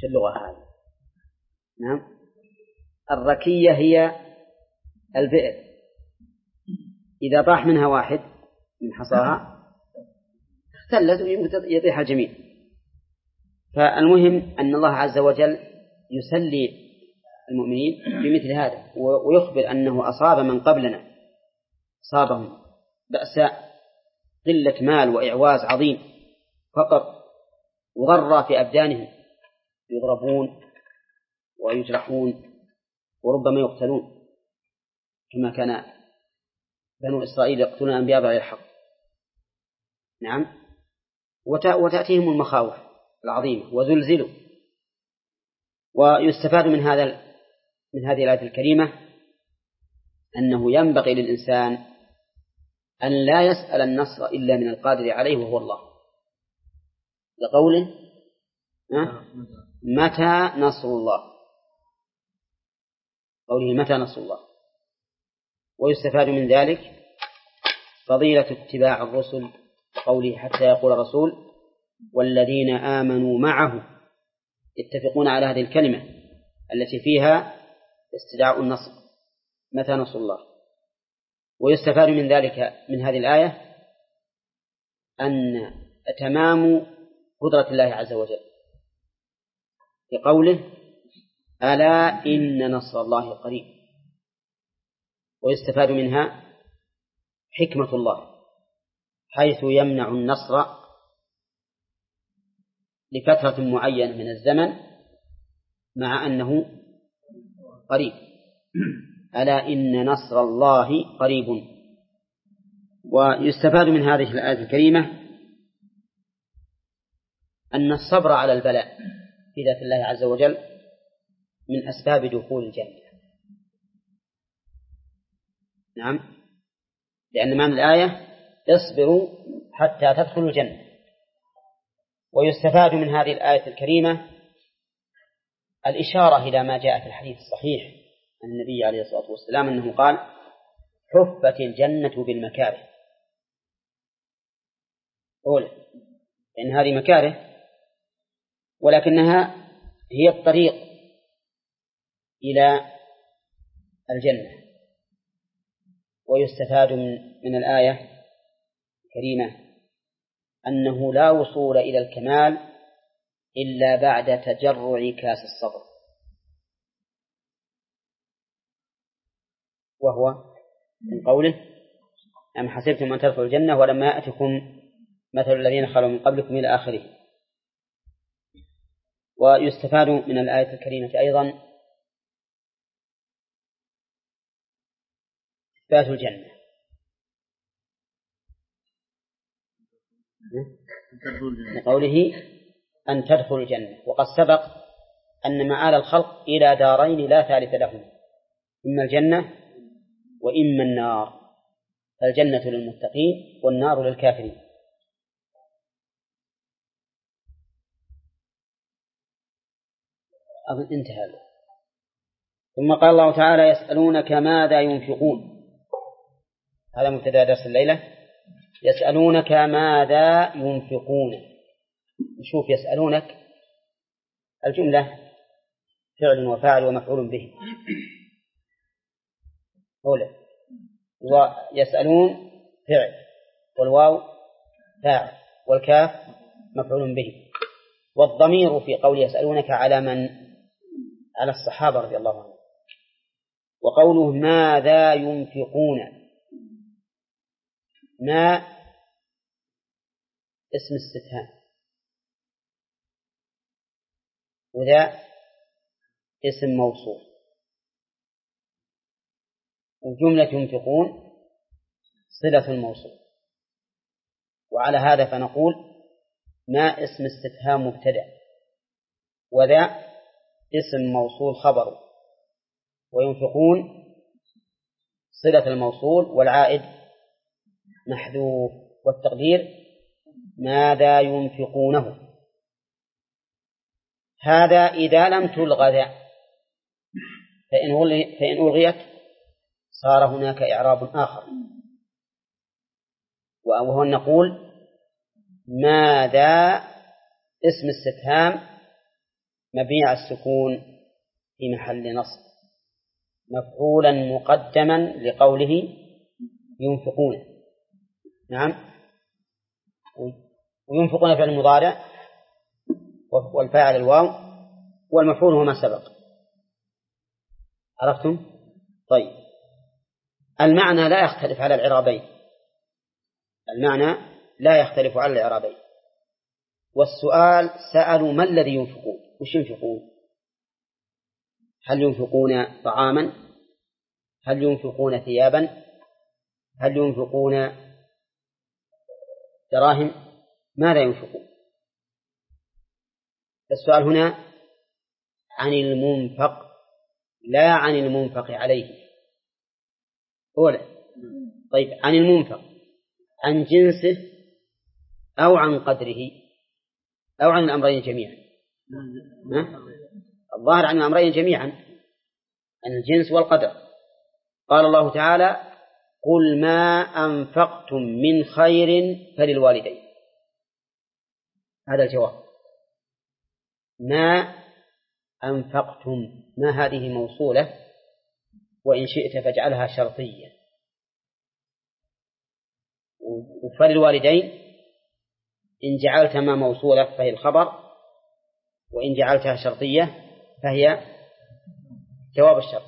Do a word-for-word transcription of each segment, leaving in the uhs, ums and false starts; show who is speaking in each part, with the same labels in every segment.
Speaker 1: شو اللغة هذه؟ نعم، الركية هي البئر، إذا طاح منها واحد من حصاها اختلت ويمكن يطيح الجميع. فالمهم أن الله عز وجل يسلي المؤمنين بمثل هذا، ويخبر أنه أصاب من قبلنا، أصابهم بأساء، قلة مال وإعواز عظيم، فقر، وضر في أبدانهم، يضربون ويجرحون وربما يقتلون، كما كان بنو إسرائيل يقتلون أنبياء بغير حق. نعم، وتأتيهم المخاوف العظيمة وزلزلوا. ويستفاد من هذا من هذه الآية الكريمة أنه ينبغي للإنسان أن لا يسأل النصر إلا من القادر عليه وهو الله، لقوله متى نصر الله، قوله متى نصر الله. ويستفاد من ذلك فضيلة اتباع الرسل، قوله حتى يقول الرسول والذين آمنوا معه يتفقون على هذه الكلمة التي فيها استدعاء النصر، متى نصر الله. ويستفاد من ذلك من هذه الآية أن تمام قدرة الله عز وجل، لقوله ألا إن نصر الله قريب. ويستفاد منها حكمة الله حيث يمنع النصر لفترة معينة من الزمن مع أنه قريب، ألا إن نصر الله قريب. ويستفاد من هذه الآية الكريمة أن الصبر على البلاء في ذات الله عز وجل من أسباب دخول الجنة. نعم، لأن معنى الآية اصبروا حتى تدخلوا الجنة. ويستفاد من هذه الآية الكريمة الإشارة إلى ما جاء في الحديث الصحيح عن النبي عليه الصلاة والسلام أنه قال حفت الجنة بالمكاره. أولا لأن هذه مكاره ولكنها هي الطريق إلى الجنة. ويستفاد من, من الآية الكريمة أنه لا وصول إلى الكمال إلا بعد تجرع كاس الصبر، وهو من قوله أم حسبتم أن تدخلوا الجنة ولما يأتكم مثل الذين خلوا من قبلكم إلى آخره. ويستفاد من الآية الكريمة أيضا إثبات الجنة، لقوله أن تدخلوا الجنة. وقد سبق أن مآل الخلق إلى دارين لا ثالث لهم، إما الجنة وإما النار، الجنة للمتقين والنار للكافرين. أظن انتهى. ثم قال الله تعالى يسألونك ماذا ينفقون، هذا مبتدأ درس الليلة. يسألونك ماذا ينفقون، نشوف يسألونك الجملة فعل وفاعل ومفعول به أولا، ويسألون فعل والواو فاعل والكاف مفعول به. والضمير في قول يسألونك على من؟ على الصحابة رضي الله عنهم. وقوله ماذا ينفقون، ما اسم استفهام وذا اسم موصول، وجملة ينفقون صلة الموصول. وعلى هذا فنقول ما اسم استفهام مبتدأ، وذا اسم موصول خبر، وينفقون صلة الموصول والعائد محذوف، والتقدير ماذا ينفقونه. هذا إذا لم تلغى ذا، فإن ألغيت صار هناك إعراب آخر، وهو أن نقول ماذا اسم استفهام مبني على السكون في محل نصب مفعولا مقدما لقوله ينفقون. نعم. وينفقون فعل المضارع والفاعل الواو والمفعول هو ما سبق. عرفتم؟ طيب المعنى لا يختلف على الإعرابين، المعنى لا يختلف على الإعرابين. والسؤال سألوا ما الذي ينفقون، وش ينفقون؟ هل ينفقون طعاما؟ هل ينفقون ثيابا؟ هل ينفقون دراهم؟ ماذا ينفقون؟ السؤال هنا عن المنفق لا عن المنفق عليه. أولا طيب عن المنفق عن جنسه أو عن قدره أو عن الأمرين جميعا؟ الظاهر عن الأمرين جميعا، عن الجنس والقدر. قال الله تعالى قل ما أنفقتم من خير فللوالدين. هذا الجواب. ما أنفقتم ما هذه موصولة، وإن شئت فاجعلها شرطية، وفللوالدين إن جعلت ما موصولة فهي الخبر، وإن جعلتها شرطية فهي جواب الشرط.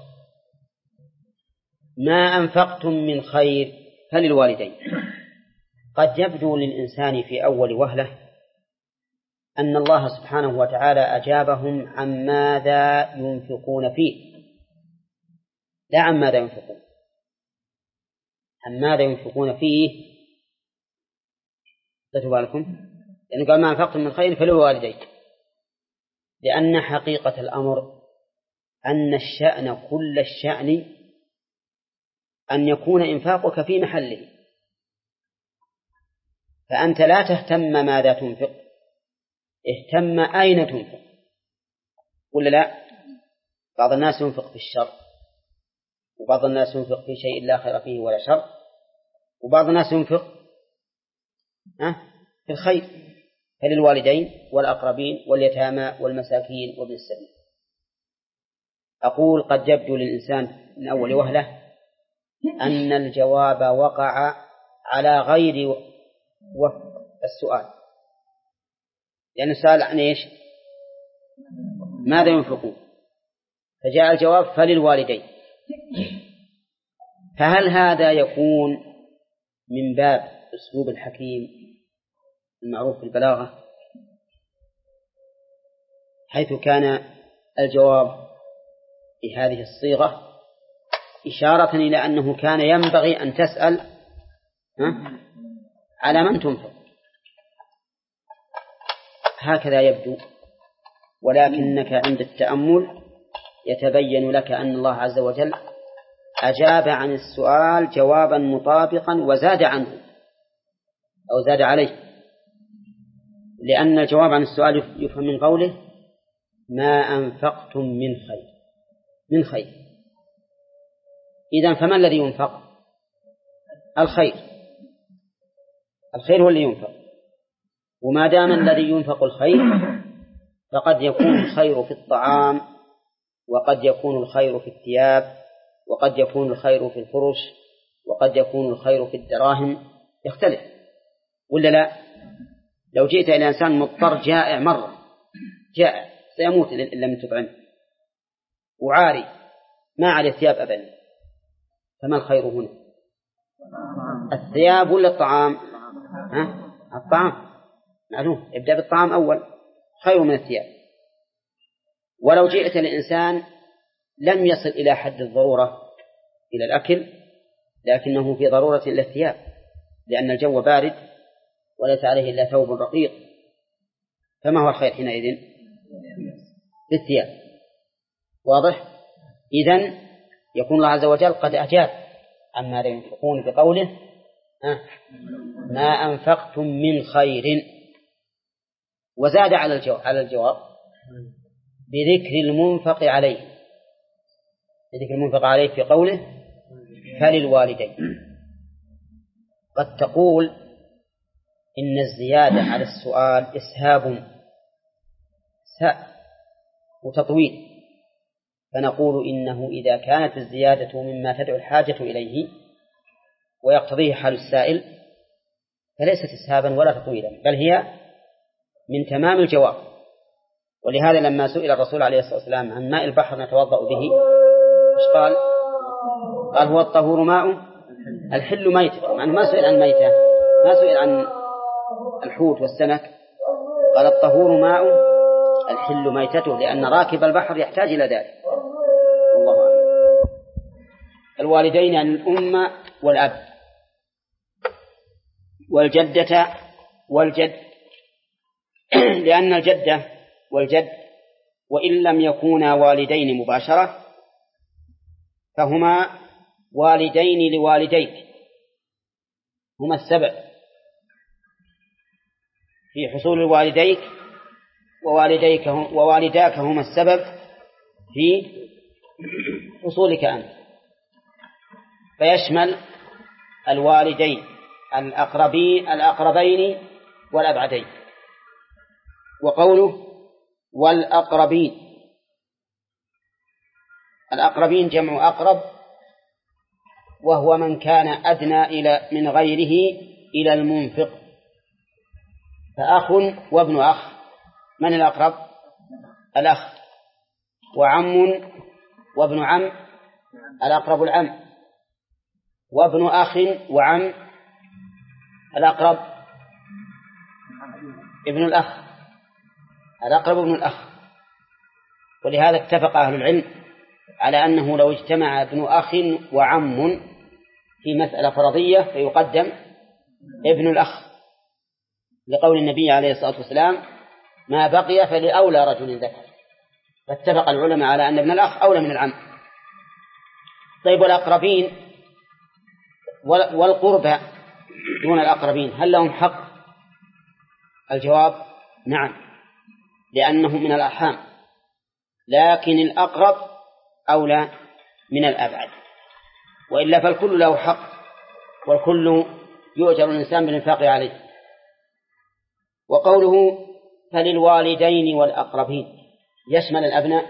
Speaker 1: ما أنفقتم من خير فللوالدين. قد يبدو للإنسان في أول وهلة أن الله سبحانه وتعالى أجابهم عن ماذا ينفقون فيه، لا عن ماذا ينفقون، عن ماذا ينفقون فيه. تتبع لكم لأنه قال ما أنفقتم من خير فللوالدين، لأن حقيقة الأمر أن الشأن كل الشأن أن يكون إنفاقك في محله، فأنت لا تهتم ماذا تنفق، اهتم أين تنفق. ولا لا؟ بعض الناس ينفق في الشر، وبعض الناس ينفق في شيء لا خير فيه ولا شر، وبعض الناس ينفق في الخير فللوالدين والأقربين واليتامى والمساكين وابن السبيل. أقول قد يبدو للإنسان من أول وهلة أن الجواب وقع على غير وفق السؤال، لأن السؤال عن إيش؟ ماذا ينفقون، فجاء الجواب فللوالدين. فهل هذا يكون من باب أسلوب الحكيم المعروف في البلاغة، حيث كان الجواب بهذه الصيغة إشارة إلى أنه كان ينبغي أن تسأل على من تنفق؟ هكذا يبدو، ولكنك عند التأمل يتبين لك أن الله عز وجل أجاب عن السؤال جوابا مطابقا وزاد عنه أو زاد عليه، لأن الجواب عن السؤال يفهم من قوله ما أنفقتم من خير. من خير إذن فما الذي ينفق؟ الخير. الخير هو اللي ينفق، وما دام الذي ينفق الخير فقد يكون الخير في الطعام، وقد يكون الخير في الثياب، وقد يكون الخير في الفرش، وقد يكون الخير في الدراهم، يختلف. ولا لا؟ لو جئت إلى إنسان مضطر جائع مرة، جائع سيموت إن لم تطعمه، وعاري ما عليه ثياب أبدا، فما الخير هنا؟ الثياب ولا الطعام؟ ها؟ الطعام معلوم، ابدأ بالطعام أول، خير من الثياب. ولو جئت الإنسان لم يصل إلى حد الضرورة إلى الأكل، لكنه في ضرورة إلى الثياب، لأن الجو بارد وليس عليه إلا ثوب رقيق، فما هو الخير حينئذ؟ بالثياب. واضح؟ إذن يكون الله عز وجل قد أجاب عما لا ينفقون بقوله ما أنفقتم من خير، وزاد على الجواب, على الجواب بذكر المنفق عليه، بذكر المنفق عليه في قوله فللوالدين. قد تقول إن الزيادة على السؤال إسهاب، وتطويل، فنقول إنه إذا كانت الزيادة مما تدعو الحاجة إليه ويقتضيه حال السائل فليست إسهابا ولا تطويلا، بل هي من تمام الجواب. ولهذا لما سئل الرسول عليه الصلاة والسلام عن ماء البحر نتوضأ به إيش قال؟ قال هو الطهور ماء الحل ميتة، مع أنه ما سئل عن ميتة، ما سئل عن الحوت والسمك، قال الطهور ماء الحل ميتته، لأن راكب البحر يحتاج إلى ذلك. والله أعلم. الوالدين عن الأم والأب والجدة والجد، لأن الجدة والجد وإن لم يكونا والدين مباشرة فهما والدين لوالديك، هما السبب في حصول الوالديك، ووالديك ووالداك هما السبب في حصولك أنت، فيشمل الوالدين الأقربين الأقربين والأبعدين. وقوله والأقربين، الأقربين جمع أقرب، وهو من كان أدنى إلى من غيره إلى المنفق، فأخ وابن أخ، من الأقرب؟ الأخ. وعم وابن عم، الأقرب العم. وابن أخ وعم، الأقرب ابن الأخ، الأقرب ابن الأخ. ولهذا اتفق أهل العلم على أنه لو اجتمع ابن أخ وعم في مسألة فرضية فيقدم ابن الأخ، لقول النبي عليه الصلاة والسلام ما بقي فلأولى رجل ذكر، فاتفق العلماء على أن ابن الأخ أولى من العم. طيب والأقربين والقربى دون الأقربين هل لهم حق؟ الجواب نعم، لأنهم من الأرحام، لكن الأقرب أولى من الأبعد، وإلا فالكل له حق، والكل يؤجر الإنسان بالإنفاق عليه. وقوله فللوالدين والأقربين يشمل الأبناء،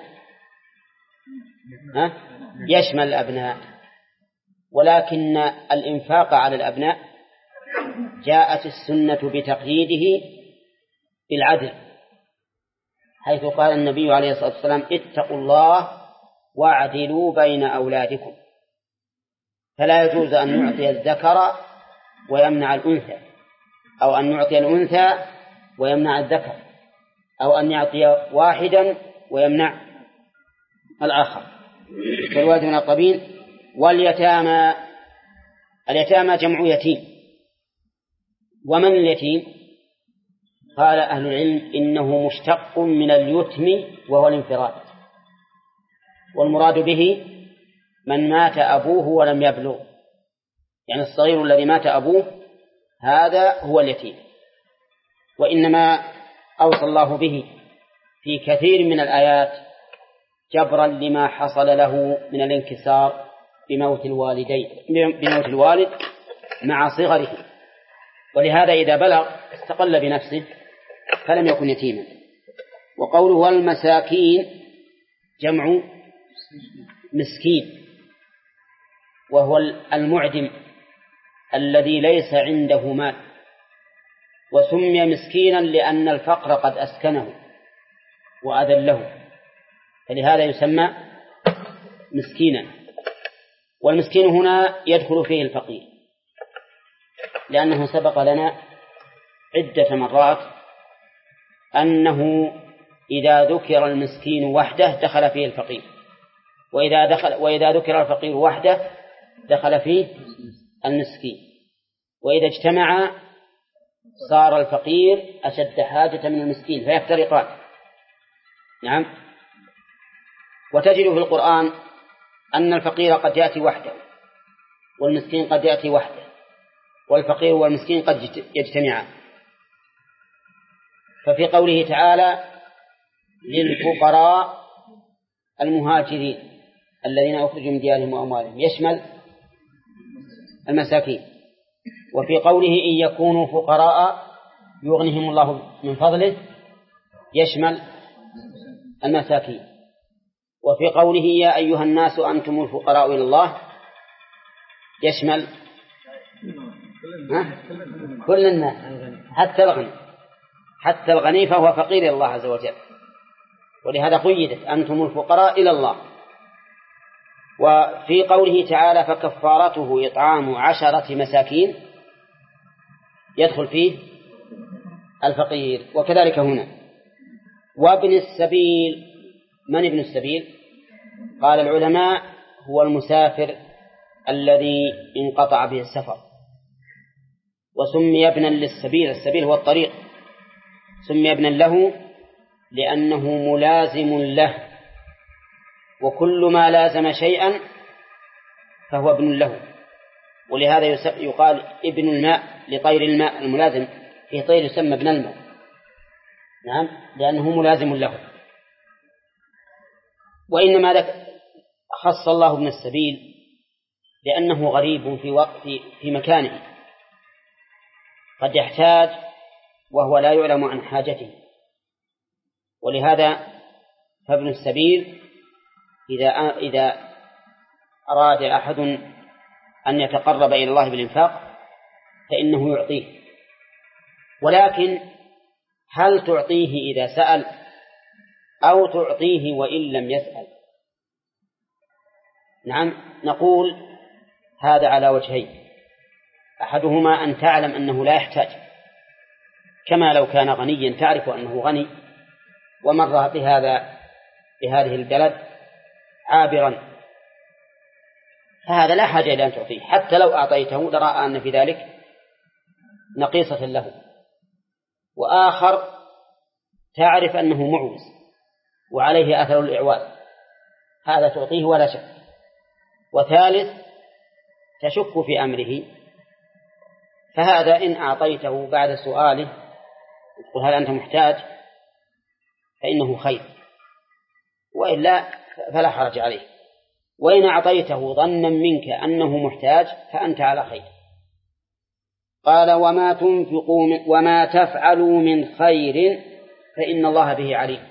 Speaker 1: ها؟ يشمل الأبناء، ولكن الإنفاق على الأبناء جاءت السنة بتقييده بالعدل، حيث قال النبي عليه الصلاة والسلام اتقوا الله واعدلوا بين أولادكم، فلا يجوز أن نعطي الذكر ويمنع الأنثى، أو أن نعطي الأنثى ويمنع الذكر، أو أن يعطي واحدا ويمنع الآخر. فالوالد من الأقربين. واليتامى، اليتامى جمع يتيم. ومن اليتيم؟ قال أهل العلم إنه مشتق من اليتم وهو الانفراد، والمراد به من مات أبوه ولم يبلغ، يعني الصغير الذي مات أبوه هذا هو اليتيم. وإنما أوصى الله به في كثير من الآيات جبرا لما حصل له من الانكسار بموت الوالدين بموت الوالد مع صغره، ولهذا إذا بلغ استقل بنفسه فلم يكن يتيما. وقوله والمساكين جمع مسكين، وهو المعدم الذي ليس عنده مال، وسمي مسكينا لأن الفقر قد أسكنه وأذله، فلهذا يسمى مسكينا. والمسكين هنا يدخل فيه الفقير، لأنه سبق لنا عدة مرات أنه إذا ذكر المسكين وحده دخل فيه الفقير، وإذا, دخل وإذا ذكر الفقير وحده دخل فيه المسكين، وإذا اجتمع صار الفقير أشد حاجة من المسكين فيفترقان. نعم. وتجد في القرآن أن الفقير قد يأتي وحده والمسكين قد يأتي وحده، والفقير والمسكين قد يجتمعان. ففي قوله تعالى للفقراء المهاجرين الذين أخرجوا من ديارهم وأموالهم يشمل المساكين. وفي قوله إن يكونوا فقراء يغنهم الله من فضله يشمل المساكين. وفي قوله يا أيها الناس أنتم الفقراء إلى الله يشمل كل الناس حتى الغني، حتى الغني فهو فقير إلى الله عز وجل، ولهذا قيدت أنتم الفقراء إلى الله. وفي قوله تعالى فكفارته إطعام عشرة مساكين يدخل فيه الفقير، وكذلك هنا. وابن السبيل، من ابن السبيل؟ قال العلماء هو المسافر الذي انقطع به السفر، وسمي ابنا للسبيل، السبيل هو الطريق، سمي ابنا له لأنه ملازم له، وكل ما لازم شيئا فهو ابن له. ولهذا يقال ابن الماء لطير الماء الملازم، في طير يسمى ابن الماء، نعم، لأنه ملازم له. وإنما لك خص الله ابن السبيل لأنه غريب في وقت في مكانه، قد يحتاج وهو لا يعلم عن حاجته، ولهذا فابن السبيل إذا إذا أراد أحد أن يتقرب إلى الله بالإنفاق فإنه يعطيه، ولكن هل تعطيه إذا سأل أو تعطيه وإن لم يسأل؟ نعم، نقول هذا على وجهين، أحدهما أن تعلم أنه لا يحتاج، كما لو كان غنيا تعرف أنه غني ومر بهذا بهذه البلد عابرا، فهذا لا حاجة إلى أن تعطيه، حتى لو أعطيته لرأى أن في ذلك نقيصة له. وآخر تعرف أنه معوز وعليه أثر الإعواز، هذا تعطيه ولا شك. وثالث تشك في أمره، فهذا إن أعطيته بعد سؤاله تقول هل أنت محتاج فإنه خير، وإلا فلا حرج عليه. وإن أعطيته ظنا منك أنه محتاج فأنت على خير. قال وما تنفقوا من وما تفعلوا من خير فإن الله به عليم.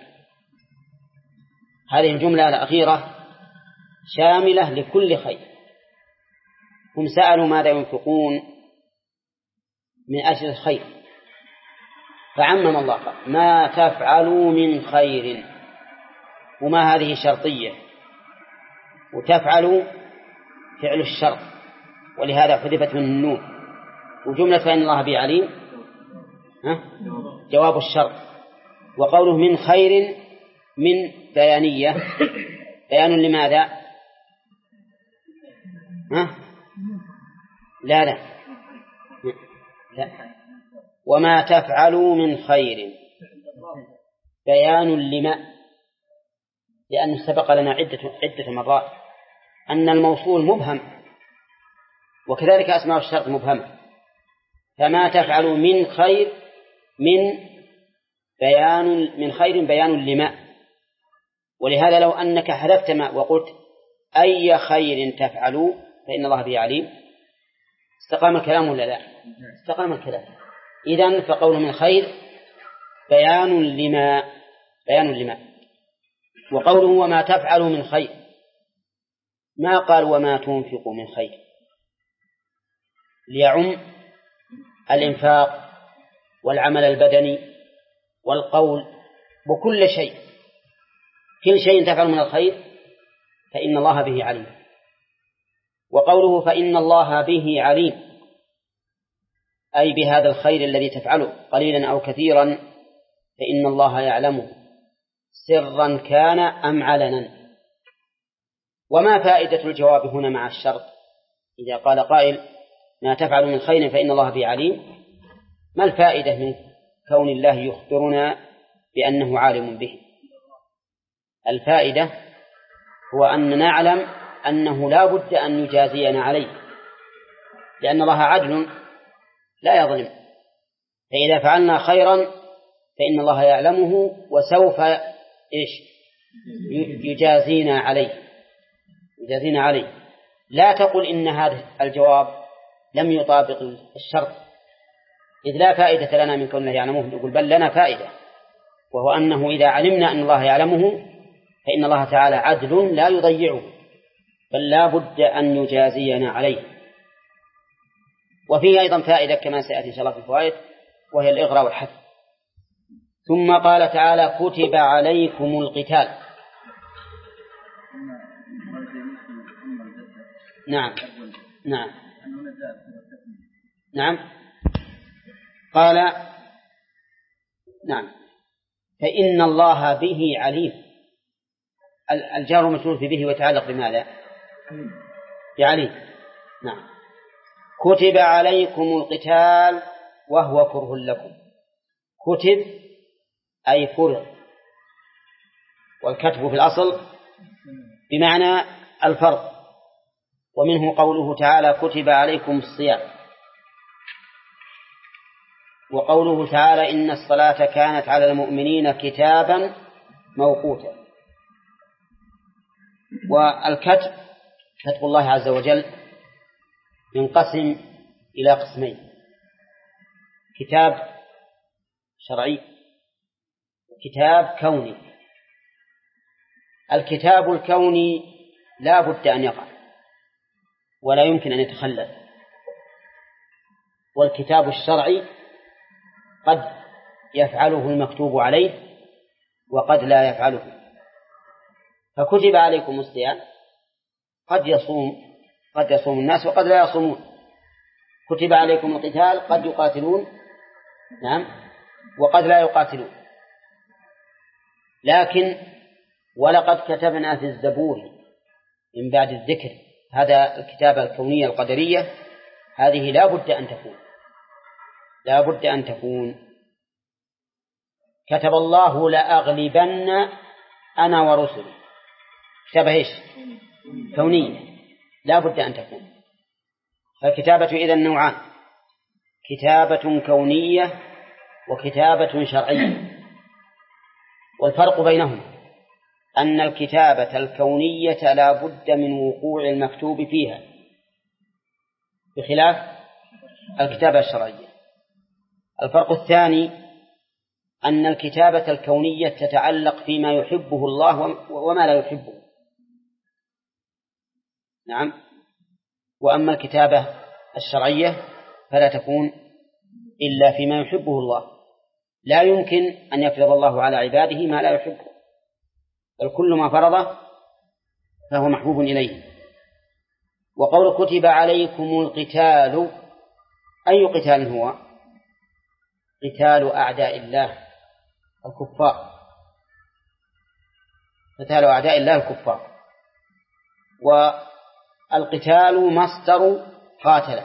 Speaker 1: هذه الجملة الأخيرة شاملة لكل خير. هم سألوا ماذا ينفقون من أجل الخير، فعمم الله قال ما تفعلوا من خير، وما هذه شرطية، وتفعلوا فعل الشرط، ولهذا حذفت من النون. وجملة فإن الله به عليم ها؟ جواب الشرط. وقوله من خير من بيانية، بيان لماذا؟ ها؟ لا لا لا وما تفعلوا من خير بيان لما، لأنه سبق لنا عدة عدة مرات أن الموصول مبهم، وكذلك أسماء الشرط مبهمة. فما تفعلوا من خير من بيان من خير بيان لما، ولهذا لو أنك حذفت ما وقلت أي خير تفعلوا فإن الله به عليم استقام الكلام ولا لا؟ استقام الكلام. إذن فقول من خير بيان لما بيان لما. وقوله وما تفعلوا من خير ما قال وما تنفقوا من خير، ليعم الإنفاق والعمل البدني والقول وكل شيء، كل شيء تفعل من الخير فإن الله به عليم. وقوله فإن الله به عليم أي بهذا الخير الذي تفعله قليلا أو كثيرا فإن الله يعلمه سرا كان أم علنا. وما فائدة الجواب هنا مع الشرط؟ إذا قال قائل ما تفعل من خير فإن الله به عليم، ما الفائدة من كون الله يخبرنا بأنه عالم به؟ الفائدة هو أن نعلم أنه لا بد أن يجازينا عليه، لأن الله عدل لا يظلم، فإذا فعلنا خيرا فإن الله يعلمه وسوف إيش يجازينا عليه يجازينا عليه. لا تقل إن هذا الجواب لم يطابق الشرط، إذ لا فائدة لنا من كونه يعلمه. يقول بل لنا فائدة، وهو أنه إذا علمنا أن الله يعلمه فإن الله تعالى عدل لا يضيعه، بل لا بد أن يجازينا عليه. وفيه أيضا فائدة كما سيأتي إن شاء الله في الفوائد، وهي الإغراء والحث. ثم قال تعالى: كتب عليكم القتال. نعم نعم نعم قال نعم فإن الله به عليم. الجار مجرور في به ويتعلق بماذا؟ بعليم. نعم. كتب عليكم القتال وهو كره لكم. كتب أي فرض، والكتب في الأصل بمعنى الفرض، ومنه قوله تعالى: كتب عليكم الصيام، وقوله تعالى: إن الصلاة كانت على المؤمنين كتابا موقوتا. والكتب كتب الله عز وجل ينقسم إلى قسمين: كتاب شرعي وكتاب كوني. الكتاب الكوني لا بد أن يقع ولا يمكن أن يتخلل، والكتاب الشرعي قد يفعله المكتوب عليه وقد لا يفعله. فكتب عليكم الصيام، قد يصوم قد يصوم الناس وقد لا يصومون. كتب عليكم القتال، قد يقاتلون نعم وقد لا يقاتلون. لكن ولقد كتبنا في الزبور من بعد الذكر، هذا الكتابة الكونية القدرية، هذه لا بد أن تكون لا بد أن تكون كتب الله لأغلبن أنا ورسلي. كتابة إيش؟ كونية لا بد أن تكون. فالكتابة إذن نوعان: كتابة كونية وكتابة شرعية. والفرق بينهما أن الكتابة الكونية لا بد من وقوع المكتوب فيها، بخلاف الكتابة الشرعية. الفرق الثاني أن الكتابة الكونية تتعلق فيما يحبه الله وما لا يحبه. نعم. وأما الكتابة الشرعية فلا تكون إلا فيما يحبه الله. لا يمكن أن يفرض الله على عباده ما لا يحبه، بل كل ما فرضه فهو محبوب إليه. وقول كتب عليكم القتال، أي قتال هو؟ قتال أعداء الله الكفار، قتال أعداء الله الكفار. والقتال مصدر قاتل،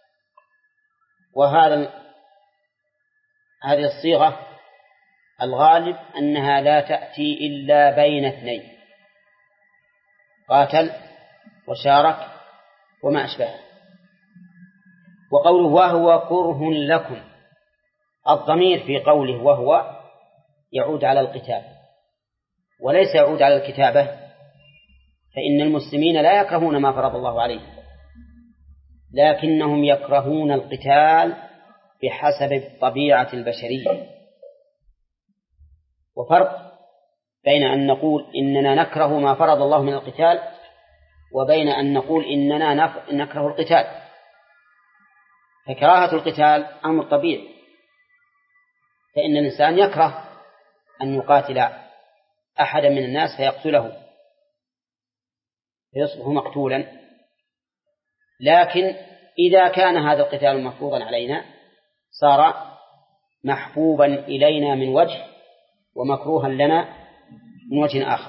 Speaker 1: وهذا هذه الصيغة الغالب أنها لا تأتي إلا بين اثنين: قاتل وشارك وما أشبهه. وقوله وهو كره لكم، الضمير في قوله وهو يعود على القتال وليس يعود على الكتابة، فإن المسلمين لا يكرهون ما فرض الله عليه، لكنهم يكرهون القتال بحسب الطبيعة البشرية. وفرق بين أن نقول إننا نكره ما فرض الله من القتال وبين أن نقول إننا نكره القتال. فكراهة القتال أمر طبيعي، فإن الإنسان يكره أن يقاتل أحدا من الناس فيقتله فيصبح مقتولا. لكن إذا كان هذا القتال مفروضا علينا صار محبوبا إلينا من وجه ومكروها لنا من وجه آخر.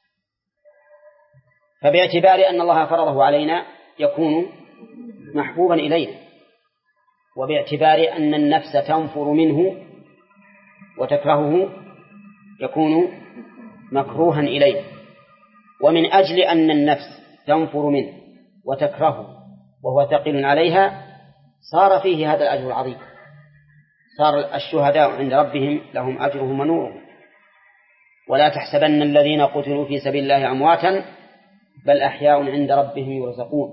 Speaker 1: فباعتبار أن الله فرضه علينا يكون محبوبا إلينا، وباعتبار أن النفس تنفر منه وتكرهه يكون مكروها إليه. ومن أجل أن النفس تنفر منه وتكرهه وهو ثقيل عليها صار فيه هذا الأجر العظيم. صار الشهداء عند ربهم لهم أجرهم ونورهم. ولا تحسبن الذين قتلوا في سبيل الله أمواتا بل أحياء عند ربهم يرزقون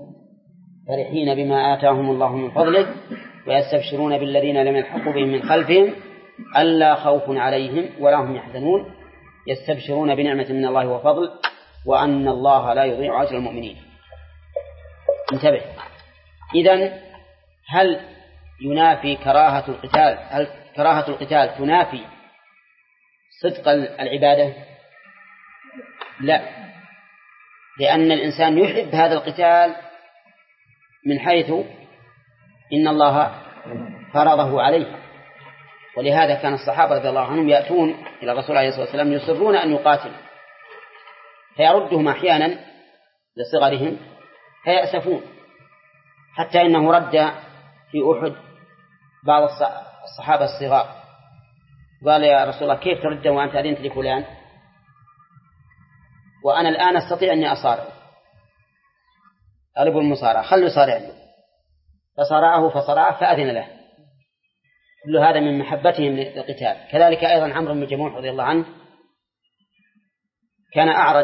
Speaker 1: فرحين بما آتاهم الله من فضله ويستبشرون بالذين لم يلحقوا بهم من خلفهم ألا خوف عليهم ولا هم يحزنون يستبشرون بنعمة من الله وفضل وأن الله لا يضيع أجر المؤمنين. انتبه، إذن هل ينافي كراهة القتال هل كراهة القتال تنافي صدق العبادة؟ لا، لأن الإنسان يحب هذا القتال من حيث إن الله فرضه عليه، ولهذا كان الصحابة رضي الله عنهم يأتون إلى الرسول عليه الصلاة والسلام يصرون أن يقاتلوا فيردهم أحيانا لصغرهم فيأسفون، حتى إنه رد في أحد بعض الصحابة الصغار قال يا رسول الله كيف ترد وأنت أذنت لفلان وأنا الآن أستطيع أني أصارع؟ طالب المصارعة خلوا يصارع له، فصارعه فصرعه فأذن له. كل هذا من محبتهم للقتال. كذلك أيضا عمرو بن جموح رضي الله عنه كان أعرج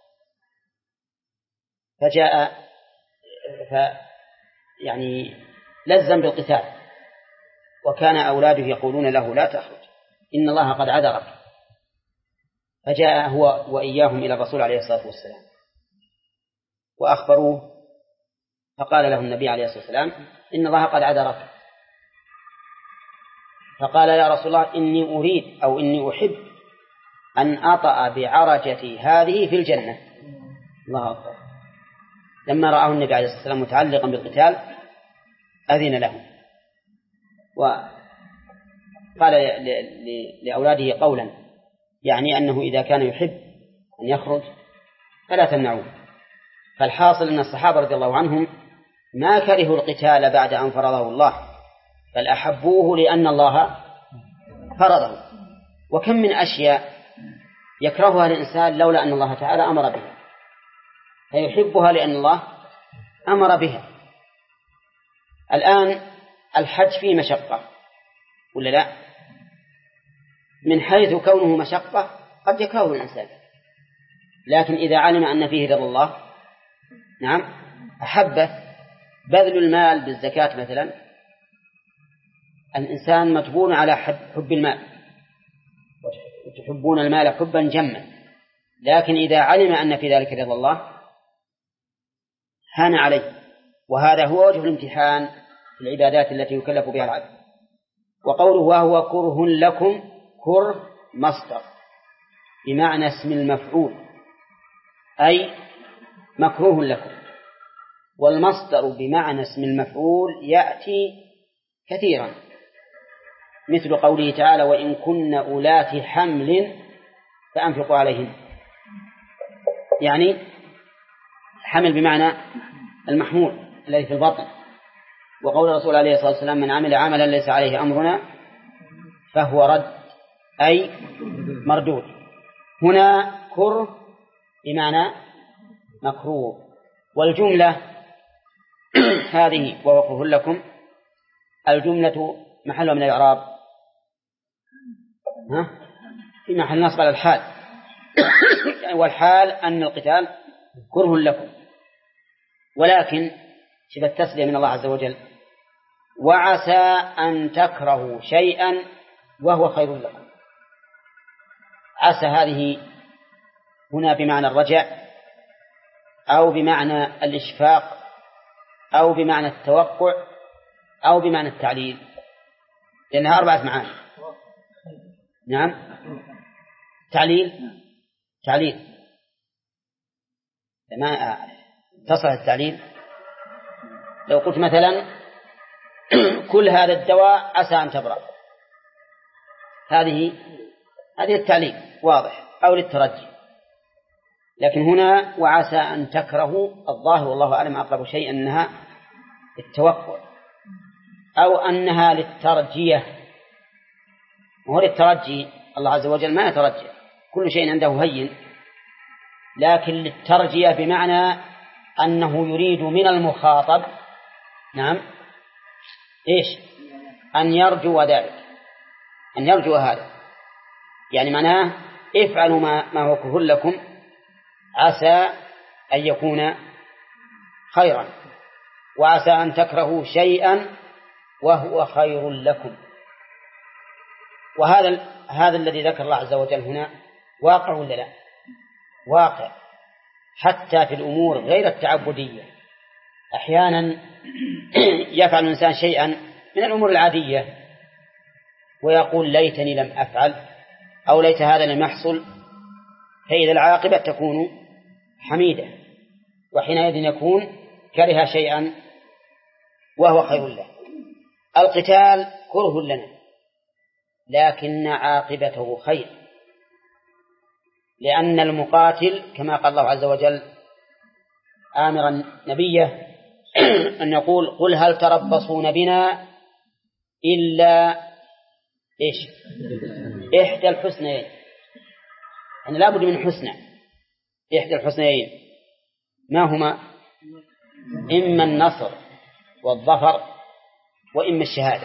Speaker 1: فجاء ف يعني لزم بالقتال، وكان أولاده يقولون له لا تخرج إن الله قد عذرك، فجاء هو وإياهم إلى الرسول عليه الصلاة والسلام وأخبروه، فقال له النبي عليه الصلاة والسلام إن الله قد عذرك، فقال يا رسول الله إني أريد أو إني أحب أن أطأ بعرجتي هذه في الجنة. الله أكبر. لما رآه النبي عليه الصلاة والسلام متعلقا بالقتال أذن له، وقال لأولاده قولا يعني أنه إذا كان يحب أن يخرج فلا تمنعوه. فالحاصل أن الصحابة رضي الله عنهم ما كرهوا القتال بعد أن فرضه الله، بل أحبوه لأن الله فرضه. وكم من أشياء يكرهها الإنسان لولا أن الله تعالى أمر بها، فيحبها لأن الله أمر بها. الآن الحج فيه مشقة ولا لا؟ من حيث كونه مشقة قد يكره الإنسان، لكن إذا علم أن فيه رضا الله نعم أحبه. بذل المال بالزكاة مثلا، الإنسان مجبور على حب المال وتحبون المال حبا جما، لكن إذا علم أن في ذلك رضا الله هان عليه. وهذا هو وجه الامتحان في العبادات التي يكلف بها العبد. وقوله وهو كره لكم، كره مصدر بمعنى اسم المفعول أي مكروه لكم، والمصدر بمعنى اسم المفعول يأتي كثيرا، مثل قوله تعالى وإن كن أولات حمل فأنفقوا عليهم، يعني حمل بمعنى المحمول الذي في البطن. وقول الرسول عليه الصلاة والسلام من عمل عملا ليس عليه أمرنا فهو رد أي مردود. هنا كره بمعنى مكروه. والجملة هذه وهو كره لكم الجملة محل من الإعراب ها في محل نصب على الحال والحال أن القتال كره لكم، ولكن شبه التسلية من الله عز وجل وعسى أن تكرهوا شيئا وهو خير لكم. عسى هذه هنا بمعنى الرجاء أو بمعنى الإشفاق أو بمعنى التوقع أو بمعنى التعليل، لأنها أربعة معاني. نعم تعليل تعليل ما تصل التعليل. لو قلت مثلا كل هذا الدواء عسى أن تبرأ، هذه هذه التعليل واضح أو للترجي. لكن هنا وعسى أن تكرهوا الظاهر والله أعلم أقرب شيء أنها التوقع أو أنها للترجية. وهو للترجي الله عز وجل ما يترجى، كل شيء عنده هين، لكن للترجية بمعنى أنه يريد من المخاطب نعم إيش أن يرجو ذلك، أن يرجو هذا، يعني معناه افعلوا ما, ما هو كره لكم عسى أن يكون خيرا، وعسى أن تكرهوا شيئا وهو خير لكم. وهذا هذا الذي ذكر الله عز وجل هنا واقع ولا لا؟ واقع، حتى في الأمور غير التعبدية. أحيانا يفعل الإنسان شيئا من الأمور العادية ويقول ليتني لم أفعل، أو ليت هذا لم يحصل، فإذا العاقبة تكون حميدة، وحينئذ يكون كره شيئا وهو خير له. القتال كره لنا لكن عاقبته خير، لأن المقاتل كما قال الله عز وجل آمرا نبيه أن يقول قل هل تربصون بنا إلا إيش؟ إحدى الحسنيين، يعني لا بد من حسنى، إحدى الحسنيين ما هما؟ إما النصر والظفر وإما الشهادة،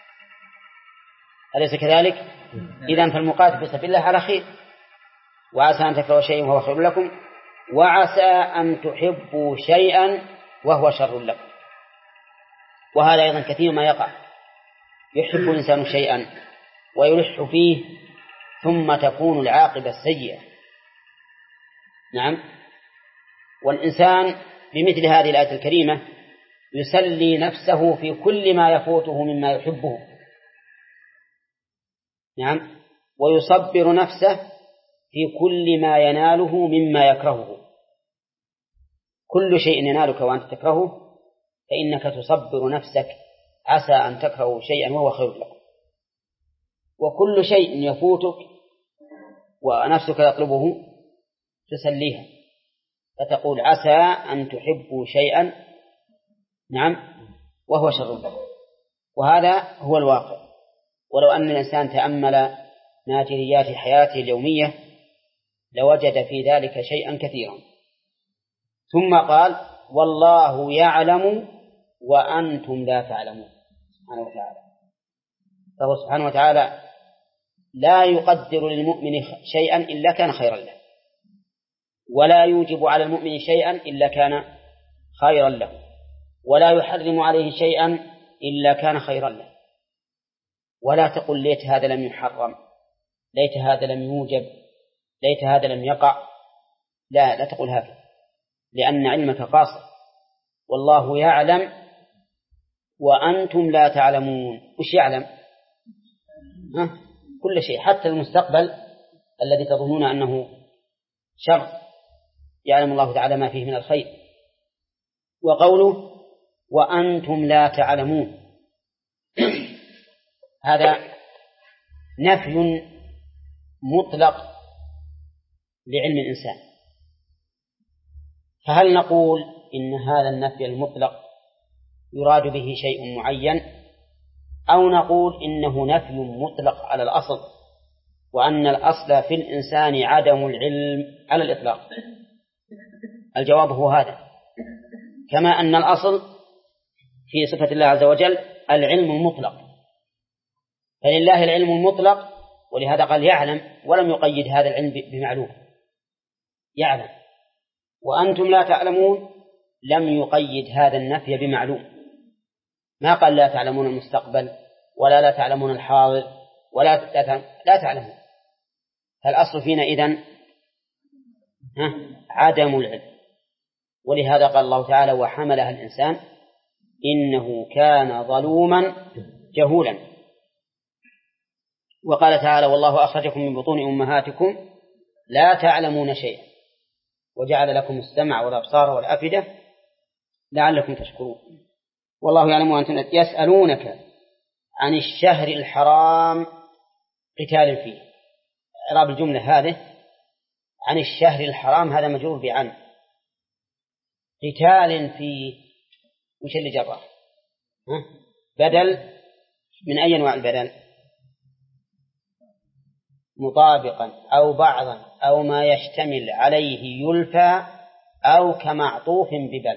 Speaker 1: أليس كذلك؟ إذن فالمقاتل في سبيل الله على خير، وعسى أن تكرهوا شيئا وهو خير لكم، وعسى أن تحبوا شيئا وهو شر لكم. وهذا أيضا كثير ما يقع، يحب الإنسان شيئا ويلح فيه ثم تكون العاقبة السيئة. نعم. والإنسان بمثل هذه الآية الكريمة يسلي نفسه في كل ما يفوته مما يحبه، نعم، ويصبر نفسه في كل ما يناله مما يكرهه. كل شيء ينالك وأنت تكرهه فإنك تصبر نفسك عسى أن تكرهوا شيئا وهو خير لكم، وكل شيء يفوتك ونفسك يطلبه تسليها فتقول عسى أن تحبوا شيئا، نعم، وهو شر لكم. وهذا هو الواقع. ولو أن الإنسان تأمل ناجريات حياته اليومية لوجد في ذلك شيئا كثيرا. ثم قال والله يعلم وأنتم لا تعلمون سبحانه وتعالى. فهو سبحانه وتعالى لا يقدر للمؤمن شيئا إلا كان خيرا له، ولا يوجب على المؤمن شيئا إلا كان خيرا له، ولا يحرم عليه شيئا إلا كان خيرا له. ولا تقل ليت هذا لم يحرم، ليت هذا لم يوجب، ليت هذا لم يقع. لا لا تقول هكذا، لأن علمك قاصر. والله يعلم وأنتم لا تعلمون. وش يعلم؟ ها؟ كل شيء، حتى المستقبل الذي تظنون أنه شر يعلم الله تعالى ما فيه من الخير. وقوله وأنتم لا تعلمون هذا نفي مطلق لعلم الإنسان. فهل نقول إن هذا النفي المطلق يراد به شيء معين، أو نقول إنه نفي مطلق على الأصل، وأن الأصل في الإنسان عدم العلم على الإطلاق؟ الجواب هو هذا، كما أن الأصل في صفة الله عز وجل العلم المطلق، فلله العلم المطلق، ولهذا قال يعلم ولم يقيد هذا العلم بمعلوم، يعلم. وأنتم لا تعلمون لم يقيد هذا النفي بمعلوم، ما قال لا تعلمون المستقبل ولا لا تعلمون الحاضر ولا لا تعلمون. فالأصل فينا إذن عدم العلم. ولهذا قال الله تعالى وحملها الإنسان إنه كان ظلوما جهولا. وقال تعالى والله أخرجكم من بطون أمهاتكم لا تعلمون شيئا وجعل لكم السمع والأبصار والأفئدة لعلكم تشكرون. والله يعلم وأنتم لا. يسألونك عن الشهر الحرام قتال فيه. إعراب الجملة هذه عن الشهر الحرام هذا مجرور بعن، قتال فيه وش اللي جره؟ بدل من أي أنواع البدل؟ مطابقا أو بعضا أو ما يشتمل عليه يلفى أو كمعطوف ببل.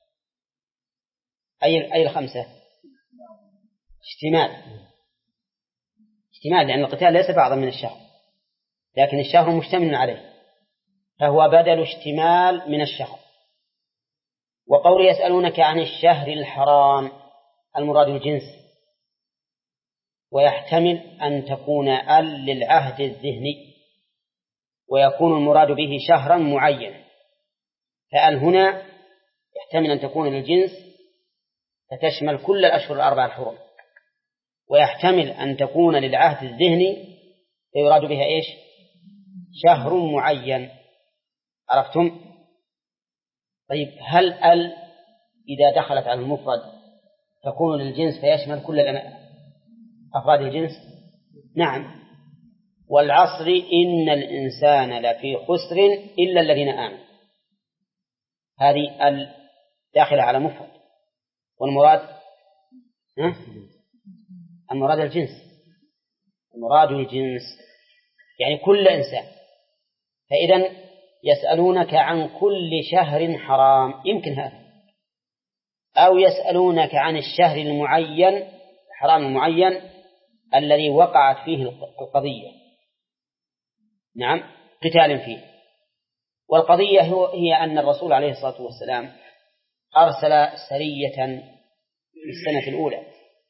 Speaker 1: أي أي الخمسة؟ اشتمال، اشتمال لأن القتال ليس بعضا من الشهر، لكن الشهر مشتمل عليه فهو بدل اشتمال من الشهر. وقول يسألونك عن الشهر الحرام المراد الجنس، ويحتمل أن تكون ال للعهد الذهني، ويكون المراد به شهرا معينا. فال هنا يحتمل أن تكون للجنس فتشمل كل الأشهر الأربعة الحرم، ويحتمل أن تكون للعهد الذهني فيراد بها إيش؟ شهر معين. عرفتم؟ طيب هل ال إذا دخلت على المفرد تكون للجنس فيشمل كل أفراد الجنس؟ نعم. والعصر إن الإنسان لفي خسر إلا الذين آمنوا، هذه ال داخلة على مفرد، والمراد ها؟ المراد الجنس، المراد الجنس يعني كل إنسان. فإذا يسألونك عن كل شهر حرام، يمكن هذا، أو يسألونك عن الشهر المعين الحرام المعين الذي وقعت فيه القضية، نعم، قتال فيه. والقضية هي أن الرسول عليه الصلاة والسلام أرسل سرية في السنة الأولى،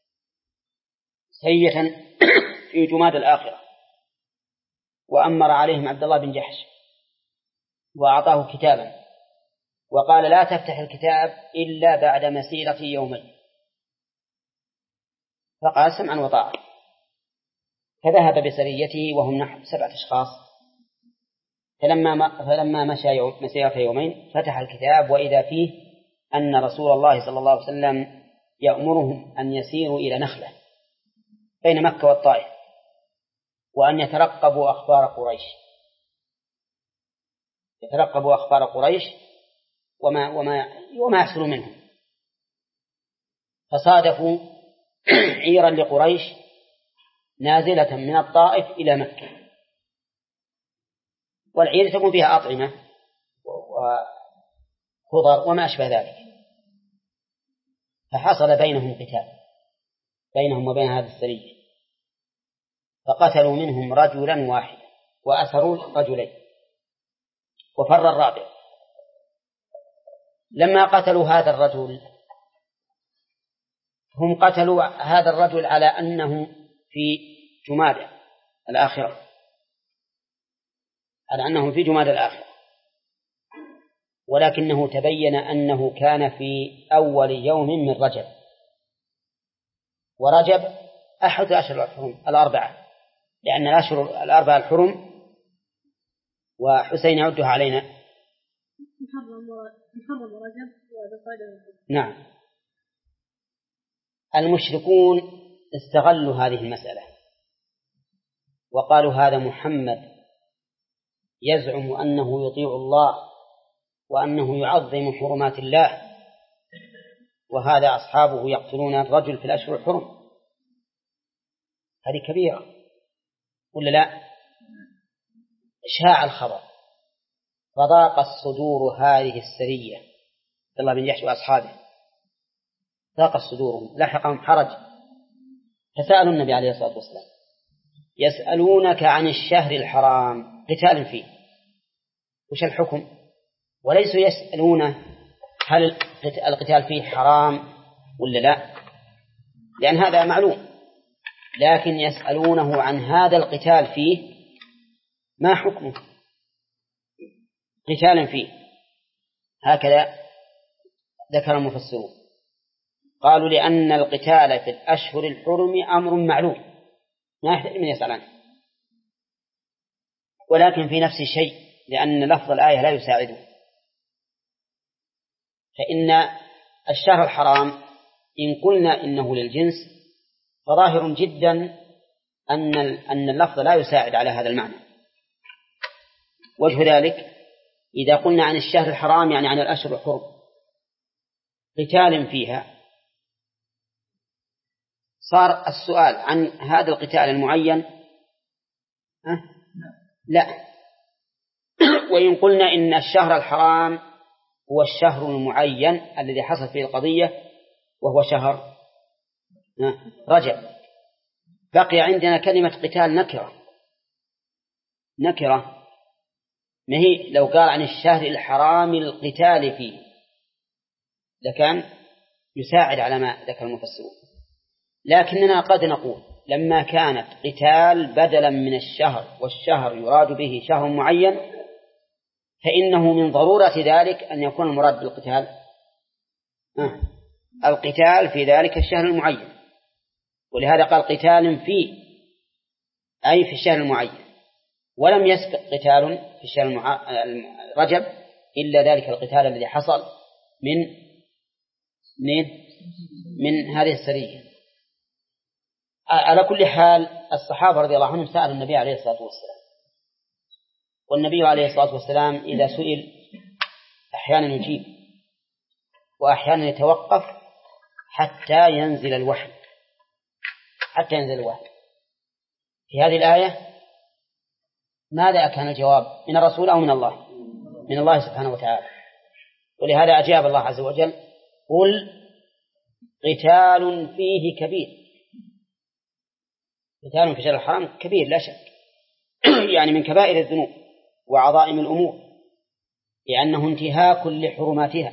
Speaker 1: سرية في جماد الآخرة، وأمر عليهم عبد الله بن جحش وأعطاه كتابا وقال لا تفتح الكتاب إلا بعد مسيرة يومين، فقال سمعا وطاعة، فذهب بسريته وهم نحو سبعة أشخاص. فلما فلما مشى يوم مسيرة يومين فتح الكتاب وإذا فيه أن رسول الله صلى الله عليه وسلم يأمرهم أن يسيروا إلى نخلة بين مكة والطائف، وأن يترقبوا أخبار قريش، يترقبوا أخبار قريش وما وما وما يحصل منهم. فصادفوا عيرا لقريش نازلة من الطائف إلى مكة، والعير تكون فيها أطعمة وخضر وما أشبه ذلك. فحصل بينهم قتال بينهم وبين هذه السرية، فقتلوا منهم رجلا واحدا وأسروا رجلين وفر الرابع. لما قتلوا هذا الرجل هم قتلوا هذا الرجل على أنه في جمادى الآخرة، على أنه في جمادى الآخرة، ولكنه تبين أنه كان في أول يوم من رجب، ورجب أحد الأشهر الحرم الأربعة، لأن الأشهر الأربعة الحرم وحسين يعدها علينا محرم ورجب وذو. نعم. المشركون استغلوا هذه المسألة وقالوا هذا محمد يزعم أنه يطيع الله وأنه يعظم حرمات الله، وهذا أصحابه يقتلون الرجل في الأشهر الحرم، هذه كبيرة ولا لا؟ إشاع الخبر، فضاقت صدور هذه السرية عبد الله بن جحش وأصحابه، ضاقت صدورهم، لحقهم حرج، فسألوا النبي عليه الصلاة والسلام يسألونك عن الشهر الحرام قتال فيه، وش الحكم؟ وليسوا يسألونه هل القتال فيه حرام ولا لا، لأن هذا معلوم، لكن يسألونه عن هذا القتال فيه ما حكمه، قتال فيه. هكذا ذكر المفسرون، قالوا لأن القتال في الأشهر الحرم أمر معلوم ما يحتاج من يسأل عنه، ولكن في نفس الشيء لأن لفظ الآية لا يساعده. فإن الشهر الحرام إن قلنا إنه للجنس فظاهر جدا أن أن اللفظ لا يساعد على هذا المعنى. وجه ذلك إذا قلنا عن الشهر الحرام يعني عن الأشهر الحرم قتال فيها، صار السؤال عن هذا القتال المعين أه؟ لا. وإن قلنا إن الشهر الحرام هو الشهر المعين الذي حصل فيه القضية وهو شهر رجب، بقي عندنا كلمة قتال نكرة نكرة ما هي لو قال عن الشهر الحرام القتال فيه لكان يساعد على ما ذكر المفسرون، لكننا قد نقول لما كانت قتال بدلا من الشهر والشهر يراد به شهر معين فإنه من ضرورة ذلك أن يكون المراد بالقتال آه. القتال في ذلك الشهر المعين، ولهذا قال قتال فيه أي في الشهر المعين، ولم يسبق قتال في الشهر المع... رجب إلا ذلك القتال الذي حصل من من من هذه السرية. على كل حال الصحابة رضي الله عنهم سألوا النبي عليه الصلاة والسلام، والنبي عليه الصلاة والسلام إذا سئل أحيانا يجيب وأحيانا يتوقف حتى ينزل الوحي حتى ينزل الوحي. في هذه الآية ماذا كان الجواب؟ من الرسول أو من الله؟ من الله سبحانه وتعالى. ولهذا أجاب الله عز وجل قل قتال فيه كبير. قتال في شهر الحرام كبير لا شك، يعني من كبائر الذنوب وعظائم الأمور، لأنه انتهاك لحرماتها،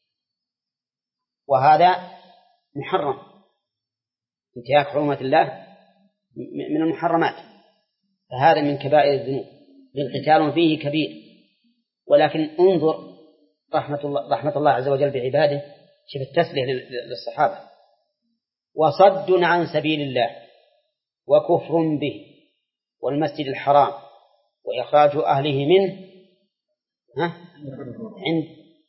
Speaker 1: وهذا محرم. انتهاك حرمات الله من المحرمات، فهذا من كبائر الذنوب. القتال فيه كبير، ولكن انظر رحمة الله, رحمة الله عز وجل بعباده، شوف التسلية للصحابة: وصد عن سبيل الله وكفر به والمسجد الحرام وإخراج أهله منه ها عند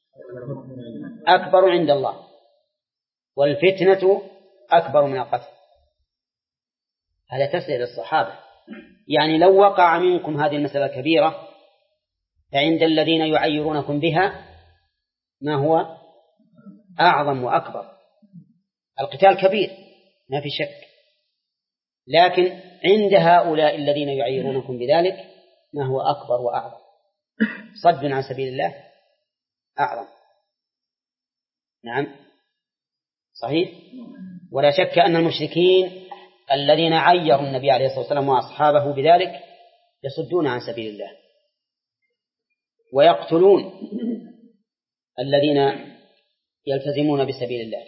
Speaker 1: أكبر عند الله والفتنة أكبر من القتل. هذا تسلية للصحابة، يعني لو وقع منكم هذه المسألة الكبيرة فعند الذين يعيرونكم بها ما هو أعظم وأكبر. القتال كبير ما في شك، لكن عند هؤلاء الذين يعيرونكم بذلك ما هو أكبر وأعظم. صد عن سبيل الله أعظم. نعم صحيح. ولا شك أن المشركين الذين عيروا النبي عليه الصلاة والسلام وأصحابه بذلك يصدون عن سبيل الله ويقتلون الذين يلتزمون بسبيل الله.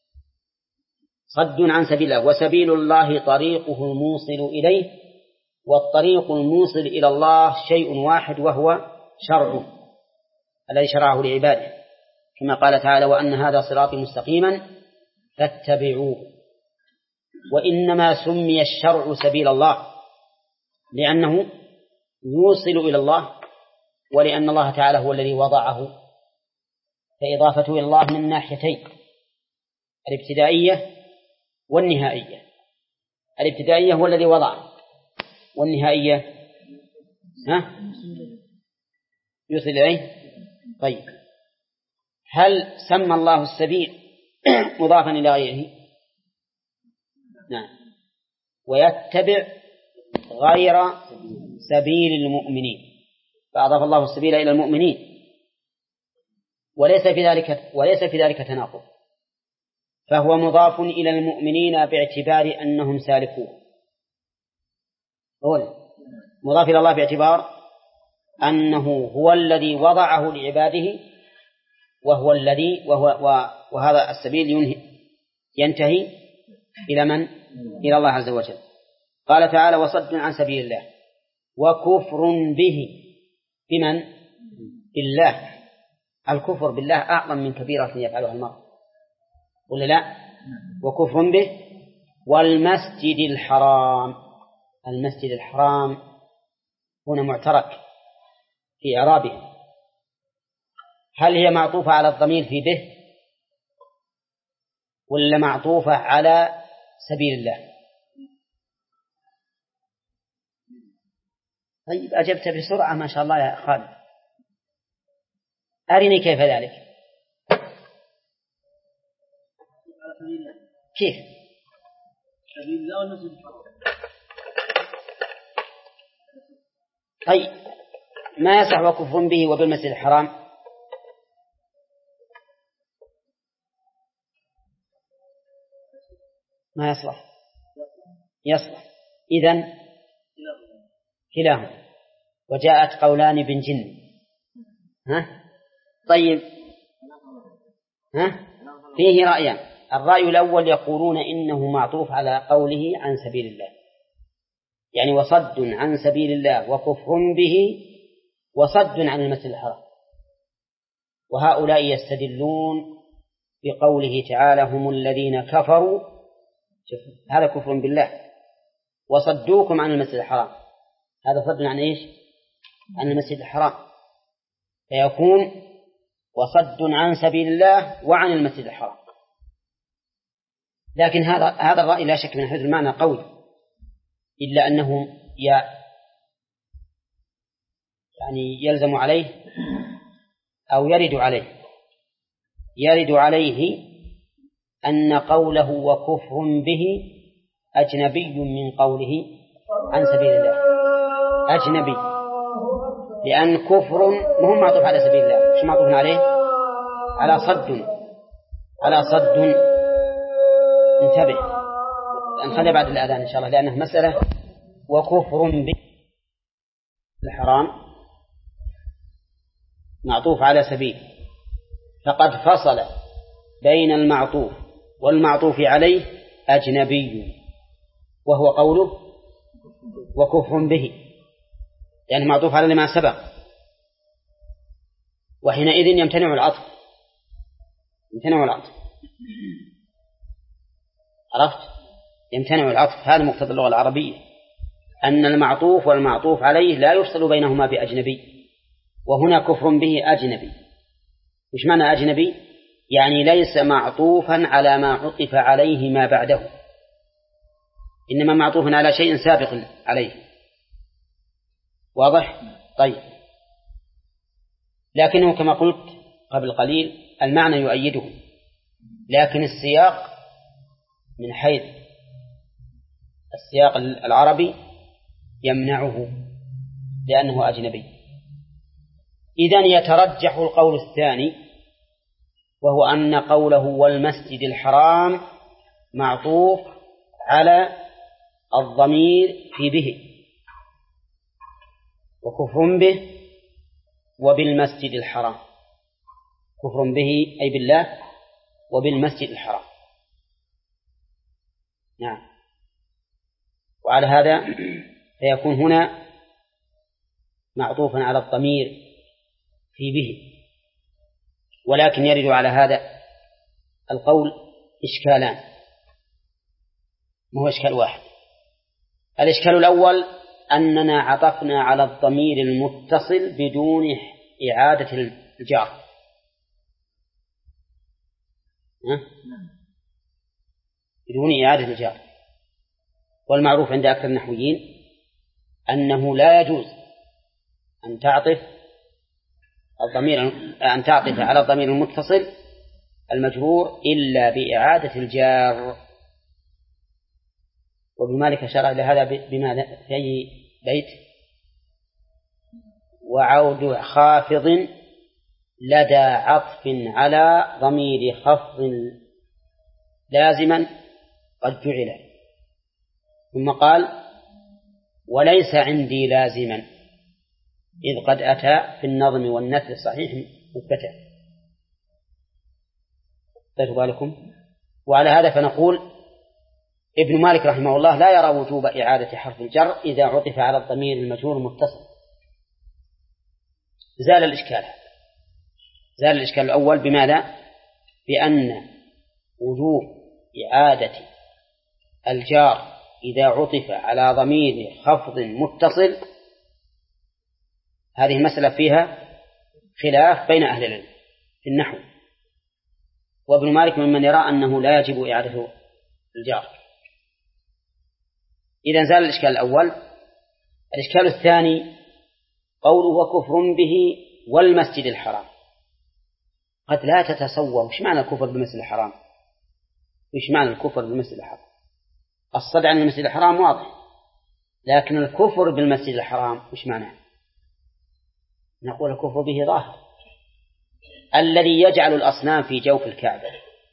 Speaker 1: صد عن سبيل الله، وسبيل الله طريقه الموصل إليه، والطريق الموصل إلى الله شيء واحد وهو شرعه الذي شرعه لعباده، كما قال تعالى: وأن هذا صراطي مستقيما فاتبعوه. وإنما سمي الشرع سبيل الله لأنه يوصل إلى الله، ولأن الله تعالى هو الذي وضعه، فإضافته إلى الله من ناحيتين: الابتدائية والنهائية. الابتدائية هو الذي وضعه، والنهائية ها يوصل إليه. طيب، هل سمى الله السبيل مضافا إلى غيره؟ نعم. ويتبع غير سبيل المؤمنين، فأضاف الله السبيل إلى المؤمنين، وليس في ذلك وليس في ذلك تناقض، فهو مضاف إلى المؤمنين باعتبار أنهم سالكوه. أولا مضاف إلى الله باعتبار أنه هو الذي وضعه لعباده، وهو الذي وهو وهذا السبيل ينهي ينتهي إلى من؟ إلى الله عز وجل. قال تعالى: وصد عن سبيل الله وكفر به. بمن؟ بالله. الكفر بالله أعظم من كبيرة يفعلها المرء، ولا لا؟ وكفر به والمسجد الحرام. المسجد الحرام هنا معترك في إعرابه، هل هي معطوفة على الضمير في به ولا معطوفة على سبيل الله؟ طيب أجبت بسرعة ما شاء الله يا خالد، أرني كيف ذلك. كيف سبيل الله والمسجد الحرام؟ طيب ما يصح وكفر به وبالمسجد الحرام؟ ما يصلح. يصلح. إذن كلاهما. وجاءت قولان بن جن. ها طيب ها فيه رأيان. الرأي الأول يقولون إنه معطوف على قوله عن سبيل الله، يعني وصد عن سبيل الله وكفر به وصد عن المسجد الحرام. وهؤلاء يستدلون بقوله تعالى هم الذين كفروا، هذا كفر بالله، وصدوكم عن المسجد الحرام، هذا صد عن إيش؟ عن المسجد الحرام، فيكون وصد عن سبيل الله وعن المسجد الحرام. لكن هذا هذا الرأي لا شك من حيث المعنى قوي، إلا أنه يعني يلزم عليه أو يرد عليه يرد عليه أن قوله وكفر به أجنبي من قوله عن سبيل الله، أجنبي، لأن كفر مهم معطوف على سبيل الله، شو معطوف عليه؟ على صد، على صد. انتبه، نخلي بعد الأذان إن شاء الله لأنه مسألة. وكفر به الحرام معطوف على سبيل، فقد فصل بين المعطوف والمعطوف عليه أجنبي، وهو قوله وكفر به، يعني معطوف على لما سبق، وحينئذ يمتنع العطف، يمتنع العطف، عرفت؟ يمتنع العطف. هذا مقتضى اللغة العربية، أن المعطوف والمعطوف عليه لا يفصل بينهما بأجنبي، وهنا كفر به أجنبي. إيش معنى أجنبي؟ يعني ليس معطوفا على ما عطف عليه ما بعده، إنما معطوفا على شيء سابق عليه. واضح؟ طيب، لكنه كما قلت قبل قليل المعنى يؤيده، لكن السياق من حيث السياق العربي يمنعه لأنه أجنبي. إذن يترجح القول الثاني، وهو أن قوله والمسجد الحرام معطوف على الضمير في به، وكفر به وبالمسجد الحرام، كفر به أي بالله وبالمسجد الحرام. نعم، وعلى هذا فيكون هنا معطوفا على الضمير في به. ولكن يرد على هذا القول إشكالان، ما هو إشكال واحد. الإشكال الأول أننا عطفنا على الضمير المتصل بدون إعادة الجار، بدون إعادة الجار، والمعروف عند أكثر النحويين أنه لا يجوز أن تعطف الضمير أن تعطف على الضمير المتصل المجرور إلا بإعادة الجار. وابن مالك أشار إلى هذا بماذا في أي بيت؟ وعود خافض لدى عطف على ضمير خفض لازما قد جعل، ثم قال وليس عندي لازما إذ قد أتى في النظم والنثر الصحيح مثبتا. تجب لكم. وعلى هذا فنقول ابن مالك رحمه الله لا يرى وجوب إعادة حرف الجر إذا عطف على الضمير المجرور المتصل. زال الإشكال زال الإشكال الأول بماذا؟ بأن وجوب إعادة الجار إذا عطف على ضمير خفض متصل هذه مسألة فيها خلاف بين أهل العلم في النحو، وابن مالك ممن يرى أنه لا يجب إعادة الجار. إذن زال الإشكال الأول. الإشكال الثاني قوله وكفر به والمسجد الحرام. قد لا تتصور وش معنى الكفر بالمسجد الحرام، وش معنى الكفر بالمسجد الحرام. الصد عن المسجد الحرام واضح، لكن الكفر بالمسجد الحرام وش معنى؟ نقول الكفر به ظاهر، الذي يجعل الأصنام في جوف الكعبة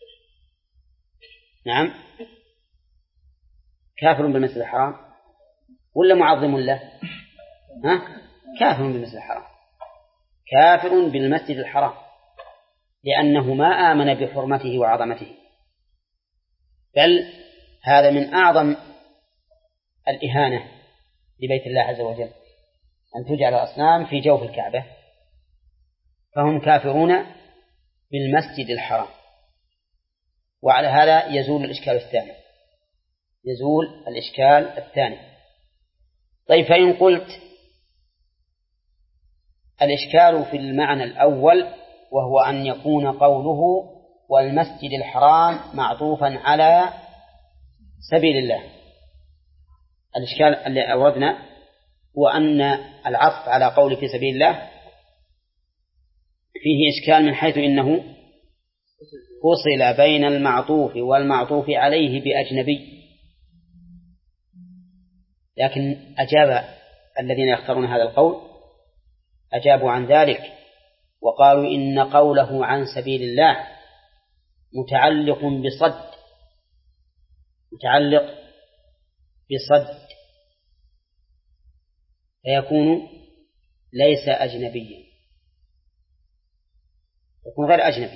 Speaker 1: نعم كافر بالمسجد الحرام ولا معظم له؟ ها؟ كافر بالمسجد الحرام، كافر بالمسجد الحرام، لأنه ما آمن بحرمته وعظمته. بل هذا من أعظم الإهانة لبيت الله عز وجل أن تجعل الأصنام في جوف الكعبة، فهم كافرون بالمسجد الحرام. وعلى هذا يزول الإشكال الثاني يزول الإشكال الثاني طيب، فإن قلت الإشكال في المعنى الأول وهو أن يكون قوله والمسجد الحرام معطوفا على سبيل الله، الإشكال اللي أوردنا هو أن العطف على قول في سبيل الله فيه إشكال من حيث إنه فصل بين المعطوف والمعطوف عليه بأجنبي. لكن أجاب الذين يختارون هذا القول أجابوا عن ذلك وقالوا إن قوله عن سبيل الله متعلق بصد متعلق بصد فيكون ليس أجنبيا، يكون غير أجنبي.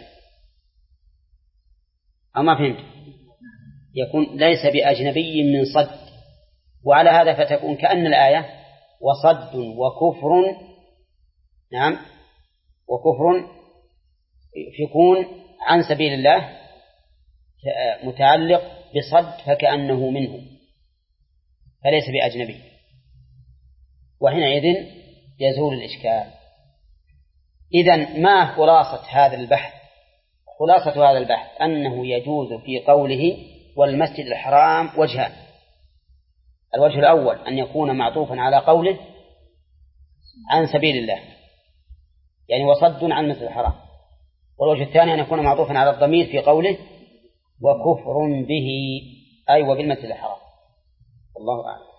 Speaker 1: أما فهمت؟ يكون ليس بأجنبي من صد، وعلى هذا فتكون كأن الآية وصد وكفر، نعم، وكفر يكون عن سبيل الله متعلق بصد فكأنه منه فليس بأجنبي، وحينئذ يزول الإشكال. إذن ما خلاصة هذا البحث؟ خلاصة هذا البحث أنه يجوز في قوله والمسجد الحرام وجهان. الوجه الأول أن يكون معطوفا على قوله عن سبيل الله، يعني وصد عن المسجد الحرام. والوجه الثاني أن يكون معطوفا على الضمير في قوله وكفر به، أي وبالمسجد الحرام. والله أعلم.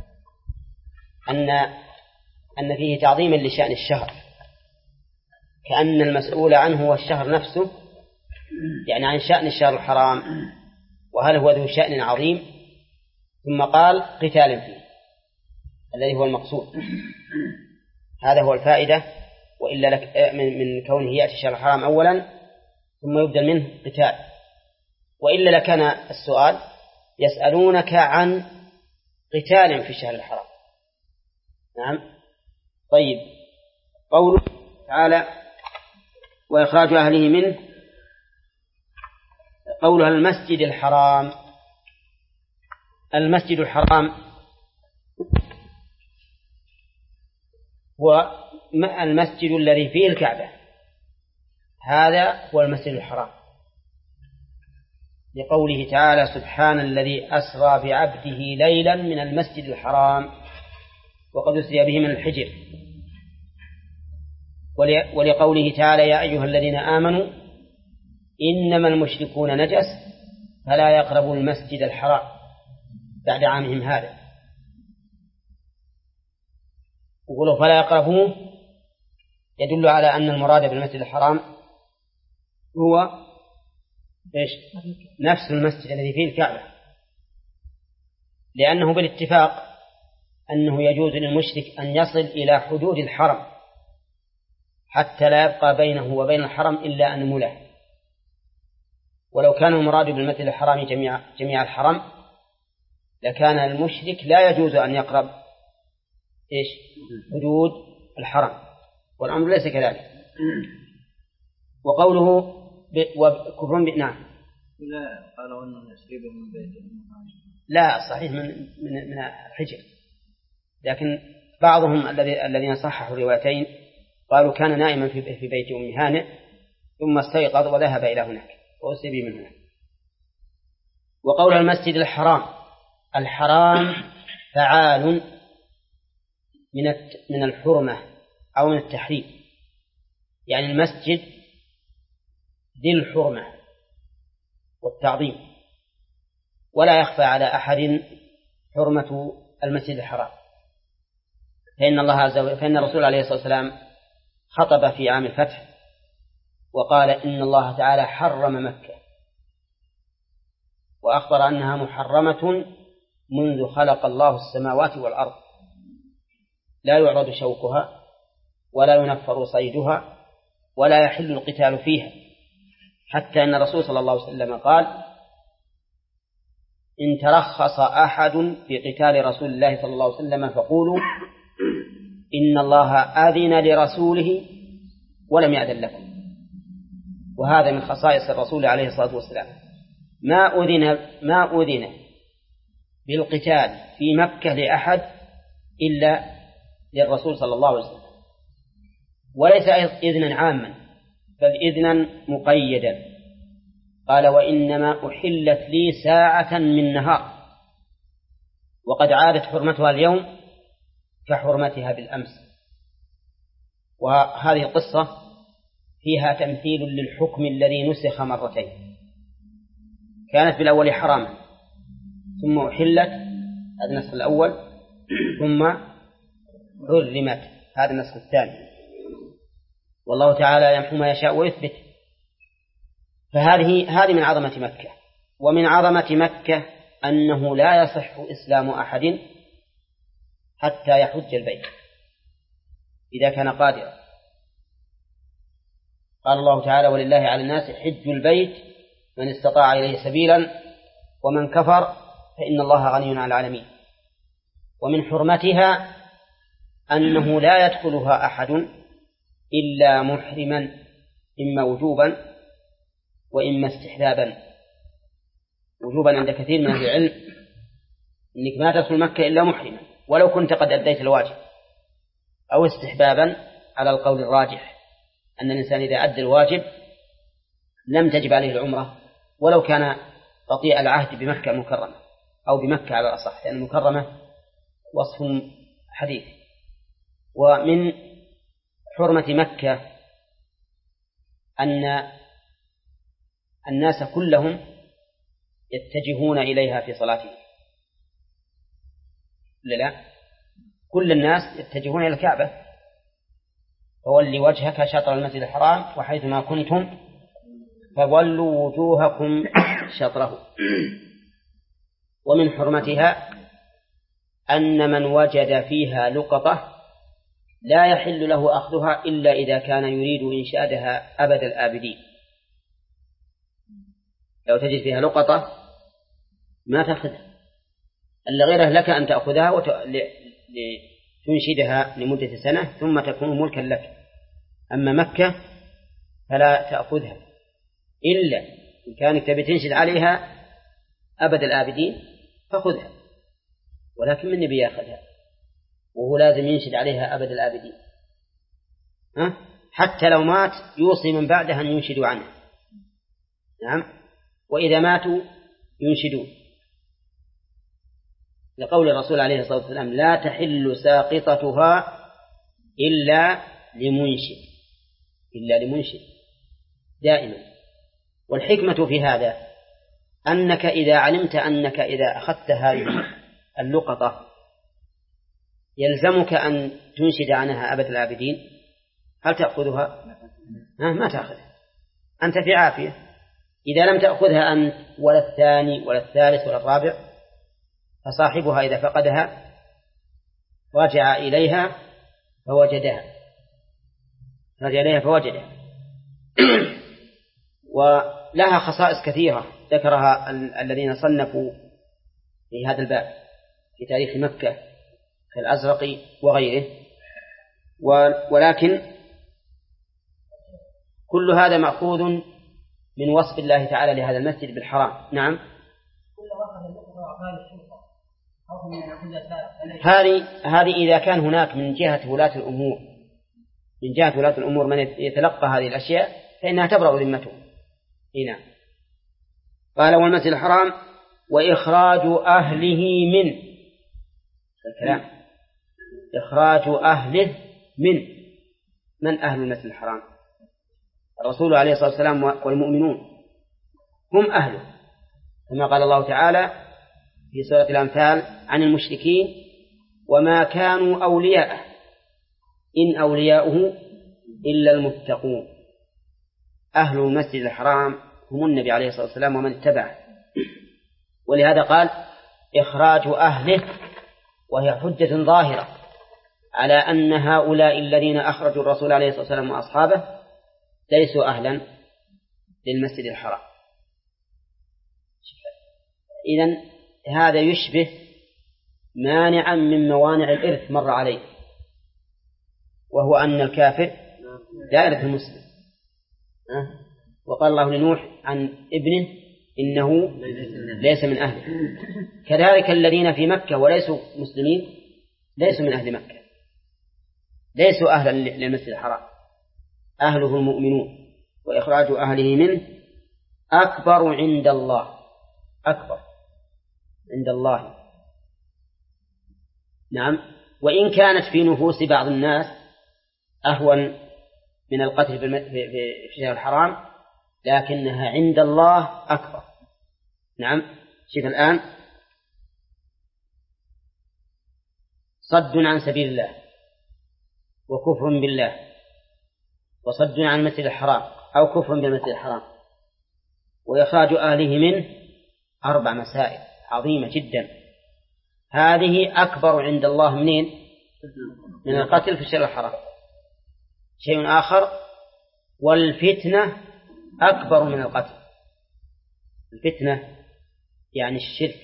Speaker 1: أن أن فيه تعظيما لشأن الشهر، كأن المسؤول عنه هو الشهر نفسه، يعني عن شأن الشهر الحرام، وهل هو ذو شأن عظيم، ثم قال قتال فيه الذي هو المقصود. هذا هو الفائدة، وإلا لك من, من كونه يأتي الشهر الحرام أولا ثم يبدل منه قتال، وإلا لكان السؤال يسألونك عن قتال في الشهر الحرام. نعم. طيب، قوله تعالى وإخراج أهله منه، قولها المسجد الحرام. المسجد الحرام هو المسجد الذي فيه الكعبة، هذا هو المسجد الحرام، لقوله تعالى سبحان الذي أسرى بعبده ليلا من المسجد الحرام وقد أسري به من الحجر. ولقوله تعالى يا أيها الذين آمنوا إنما المشركون نجس فلا يقربوا المسجد الحرام بعد عامهم هذا. وقولوا فلا يقربوه يدل على أن المراد بالمسجد الحرام هو إيش؟ نفس المسجد الذي فيه الكعبة، لأنه بالاتفاق أنه يجوز للمشرك أن يصل إلى حدود الحرم حتى لا يبقى بينه وبين الحرم إلا أنملة. ولو كان المراد بالمسجد الحرام جميع, جميع الحرم لكان المشرك لا يجوز أن يقرب إيش؟ حدود الحرم، والأمر ليس كذلك. وقوله وكفر ب... نعم
Speaker 2: لا قالوا أنه يسري من بيت،
Speaker 1: لا صحيح من من من الحجر، لكن بعضهم الذين صححوا الروايتين قالوا كان نائما في في بيت أم هانئ ثم استيقظ وذهب إلى هناك وأسري من هناك. وقول المسجد الحرام، الحرام فعال من من الحرمة أو من التحريم، يعني المسجد ذي الحرمة والتعظيم، ولا يخفى على أحد حرمة المسجد الحرام، فإن الله عز وجل فإن الرسول عليه الصلاة والسلام خطب في عام الفتح وقال إن الله تعالى حرم مكة، وأخبر أنها محرمة منذ خلق الله السماوات والأرض، لا يعرض شوكها ولا ينفر صيدها ولا يحل القتال فيها، حتى أن الرسول صلى الله عليه وسلم قال إن ترخص أحد في قتال رسول الله صلى الله عليه وسلم فقولوا إن الله آذن لرسوله ولم يأذن لكم. وهذا من خصائص الرسول عليه الصلاة والسلام، ما أذن ما أذن بالقتال في مكة لأحد إلا للرسول صلى الله عليه وسلم، وليس إذنا عاما بل إذنا مقيدا. قال وإنما أحلت لي ساعة من نهار، وقد عادت حرمتها اليوم كحرمتها بالأمس. وهذه القصة فيها تمثيل للحكم الذي نسخ مرتين، كانت بالأول حراما ثم أحلت، هذا النسخ الأول، ثم حرمت، هذا النسخ الثاني. والله تعالى يمحو ما يشاء ويثبت. فهذه هذه من عظمة مكة. ومن عظمة مكة أنه لا يصح إسلام أحد حتى يحج البيت إذا كان قادرا. قال الله تعالى ولله على الناس حج البيت من استطاع إليه سبيلا ومن كفر فإن الله غني عن العالمين. ومن حرمتها أنه لا يدخلها أحد إلا محرما، إما وجوبا وإما استحبابا. وجوبا عند كثير من أهل العلم إنك ما تدخل مكة إلا محرما ولو كنت قد أديت الواجب، أو استحبابا على القول الراجح أن الإنسان إذا أدى الواجب لم تجب عليه العمرة ولو كان بطيء العهد بمكة المكرمة أو بمكة على الأصح، لأن المكرمة وصف حديث. ومن حرمة مكة أن الناس كلهم يتجهون إليها في صلاتهم، لا كل الناس يتجهون إلى الكعبة، فولي وجهك شطر المسجد الحرام وحيثما كنتم فولوا وجوهكم شطره. ومن حرمتها أن من وجد فيها لقطة لا يحل له أخذها إلا إذا كان يريد إنشادها أبد الآبدين. لو تجد فيها لقطة ما تأخذها إلا غيره، لك أن تأخذها وتنشدها لمدة سنة ثم تكون ملكا لك. أما مكة فلا تأخذها إلا إن كانت تبي تنشد عليها أبد الآبدين فخذها، ولكن من نبي يأخذها وهو لازم ينشد عليها أبد الآبدين، ها؟ حتى لو مات يوصي من بعدها أن ينشدوا عنه. نعم، وإذا ماتوا ينشدون، لقول الرسول عليه الصلاة والسلام لا تحل ساقطتها إلا لمنشد، إلا لمنشد دائما. والحكمة في هذا أنك إذا علمت أنك إذا أخذت هذه اللقطة يلزمك أن تنشد عنها أبد العابدين، هل تأخذها؟ ما تأخذها، أنت في عافية. إذا لم تأخذها أنت ولا الثاني ولا الثالث ولا الرابع فصاحبها إذا فقدها رجع إليها فوجدها رجع إليها فوجدها ولها خصائص كثيرة ذكرها الذين صنفوا في هذا الباب في تاريخ مكة كالأزرقي وغيره، ولكن كل هذا مأخوذ من وصف الله تعالى لهذا المسجد بالحرام. نعم، هذه هذه إذا كان هناك من جهة ولاة الأمور من جهة ولاة الأمور من يتلقى هذه الأشياء فإنها تبرأ ذمته. هنا قال والمسجد الحرام وإخراج أهله من الكلام إخراج أهله من من أهل المسجد الحرام؟ الرسول عليه الصلاة والسلام والمؤمنون هم أهله، كما قال الله تعالى في سورة الأنفال عن المشركين وما كانوا أولياءه إن أولياؤه إلا المتقون. أهل المسجد الحرام هم النبي عليه الصلاة والسلام ومن اتبعه، ولهذا قال إخراج أهله، وهي حجة ظاهرة على أن هؤلاء الذين أخرجوا الرسول عليه الصلاة والسلام وأصحابه ليسوا أهلا للمسجد الحرام. إذن هذا يشبه مانعا من موانع الإرث مر عليه، وهو أن الكافر لا يرث المسلم. وقال الله لنوح عن ابنه إنه ليس من أهله. كذلك الذين في مكة وليسوا مسلمين ليسوا من أهل مكة، ليسوا أهلا للمسجد الحرام، أهله المؤمنون، وإخراج أهله منه أكبر عند الله، أكبر عند الله. نعم. وإن كانت في نفوس بعض الناس أهون من القتل في الشهر الحرام، لكنها عند الله أكبر. نعم. شوف الآن: صد عن سبيل الله، وكفر بالله، وصد عن المسجد الحرام أو كفر بالمسجد الحرام، وإخراج أهله منه، أربع مسائل عظيمة جدا. هذه أكبر عند الله منين؟ من القتل في الشهر الحرام. شيء آخر: والفتنة أكبر من القتل. الفتنة يعني الشرك.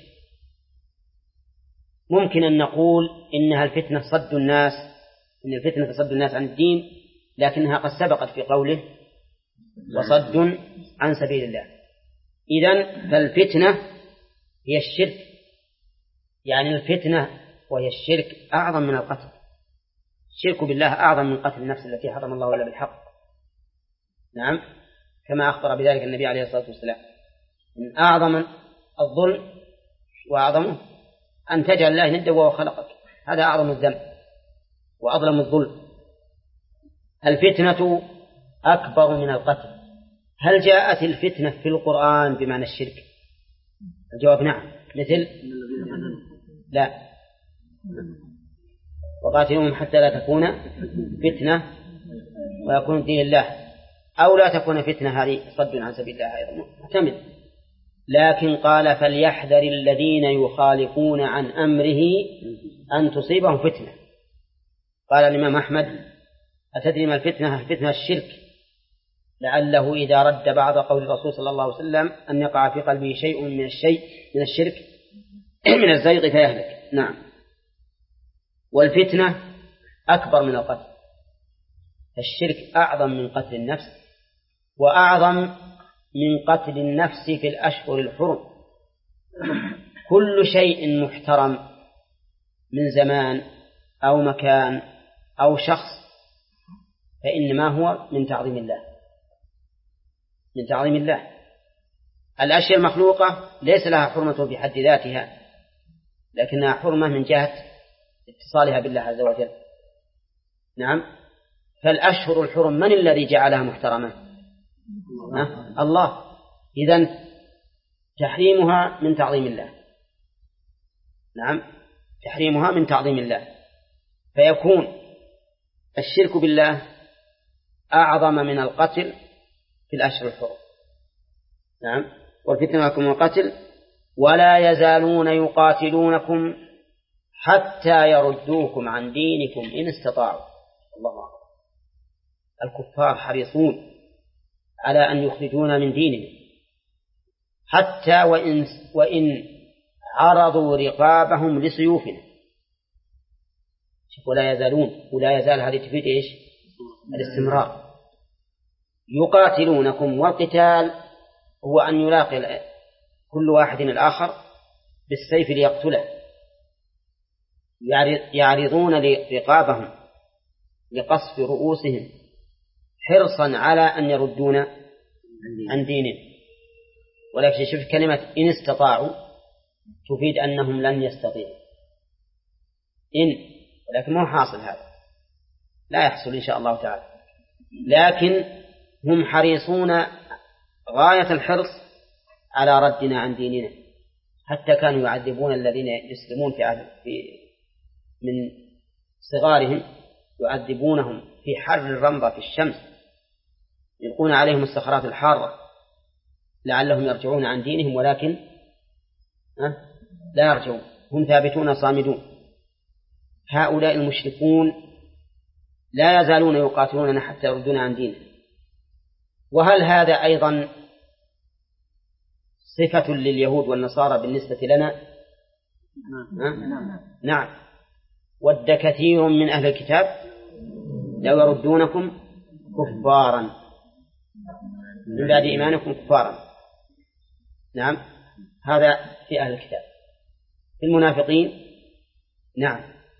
Speaker 1: ممكن أن نقول إنها الفتنة صد الناس، إن الفتنة تصد الناس عن الدين، لكنها قد سبقت في قوله وصد عن سبيل الله. إذن فالفتنة هي الشرك، يعني الفتنة وهي الشرك أعظم من القتل. الشرك بالله أعظم من قتل النفس التي حرم الله إلا بالحق. نعم، كما أخبر بذلك النبي عليه الصلاة والسلام: من أعظم الظلم وأعظمه أن تجعل الله ندا وهو خلقك، هذا أعظم الذنب وأظلم الظلم. الفتنة أكبر من القتل. هل جاءت الفتنة في القرآن بمعنى الشرك؟ الجواب نعم. مثل لا، وقاتلوهم حتى لا تكون فتنة ويكون دين الله، أو لا تكون فتنة، هذه صد عن سبيل الله أيضا محتمل. لكن قال: فليحذر الذين يخالفون عن أمره أن تصيبهم فتنة. قال الإمام أحمد: أتدري ما الفتنة؟ الفتنة الشرك، لعله إذا رد بعض قول الرسول صلى الله عليه وسلم أن يقع في قلبه شيء من الشيء من الشرك من الزيغ فيهلك. نعم. والفتنة أكبر من القتل. الشرك أعظم من قتل النفس، وأعظم من قتل النفس في الأشهر الحرم. كل شيء محترم من زمان أو مكان أو شخص فإنما هو من تعظيم الله، من تعظيم الله. الأشياء المخلوقة ليس لها حرمة في حد ذاتها، لكنها حرمة من جهة اتصالها بالله عز وجل. نعم. فالأشهر الحرم من الذي جعلها محترمة؟ أه؟ الله. إذن تحريمها من تعظيم الله. نعم، تحريمها من تعظيم الله، فيكون الشرك بالله أعظم من القتل في الأشهر الحرم. نعم. والفتنة أكبر من القتل. ولا يزالون يقاتلونكم حتى يردوكم عن دينكم إن استطاعوا. الله أكبر. الكفار حريصون على أن يخرجونا من دينهم، حتى وإن, وإن عرضوا رقابهم لسيوفنا. ولا يزالون، ولا يزال هذه تفيد إيش؟ الاستمرار. يقاتلونكم، والقتال هو أن يلاقي كل واحد الآخر بالسيف ليقتله. يعرضون رقابهم لقصف رؤوسهم حرصا على أن يردون عن دينهم. ولكن شوف كلمة إن استطاعوا تفيد أنهم لن يستطيعوا. إن، ولكن ما حاصل هذا، لا يحصل إن شاء الله تعالى. لكن هم حريصون غاية الحرص على ردنا عن ديننا، حتى كانوا يعذبون الذين يسلمون في في من صغارهم، يعذبونهم في حر الرمضة في الشمس، يلقون عليهم الصخرات الحارة لعلهم يرجعون عن دينهم، ولكن لا يرجعون، هم ثابتون صامدون. هؤلاء المشركون لا يزالون يقاتلوننا حتى يردون عن دينهم. وهل هذا أيضا صفة لليهود والنصارى بالنسبة لنا؟ نعم. نعم. ود كثير من أهل الكتاب لو يردونكم كفارا من بعد إيمانكم كفارا. نعم، هذا في أهل الكتاب. في المنافقين نعم،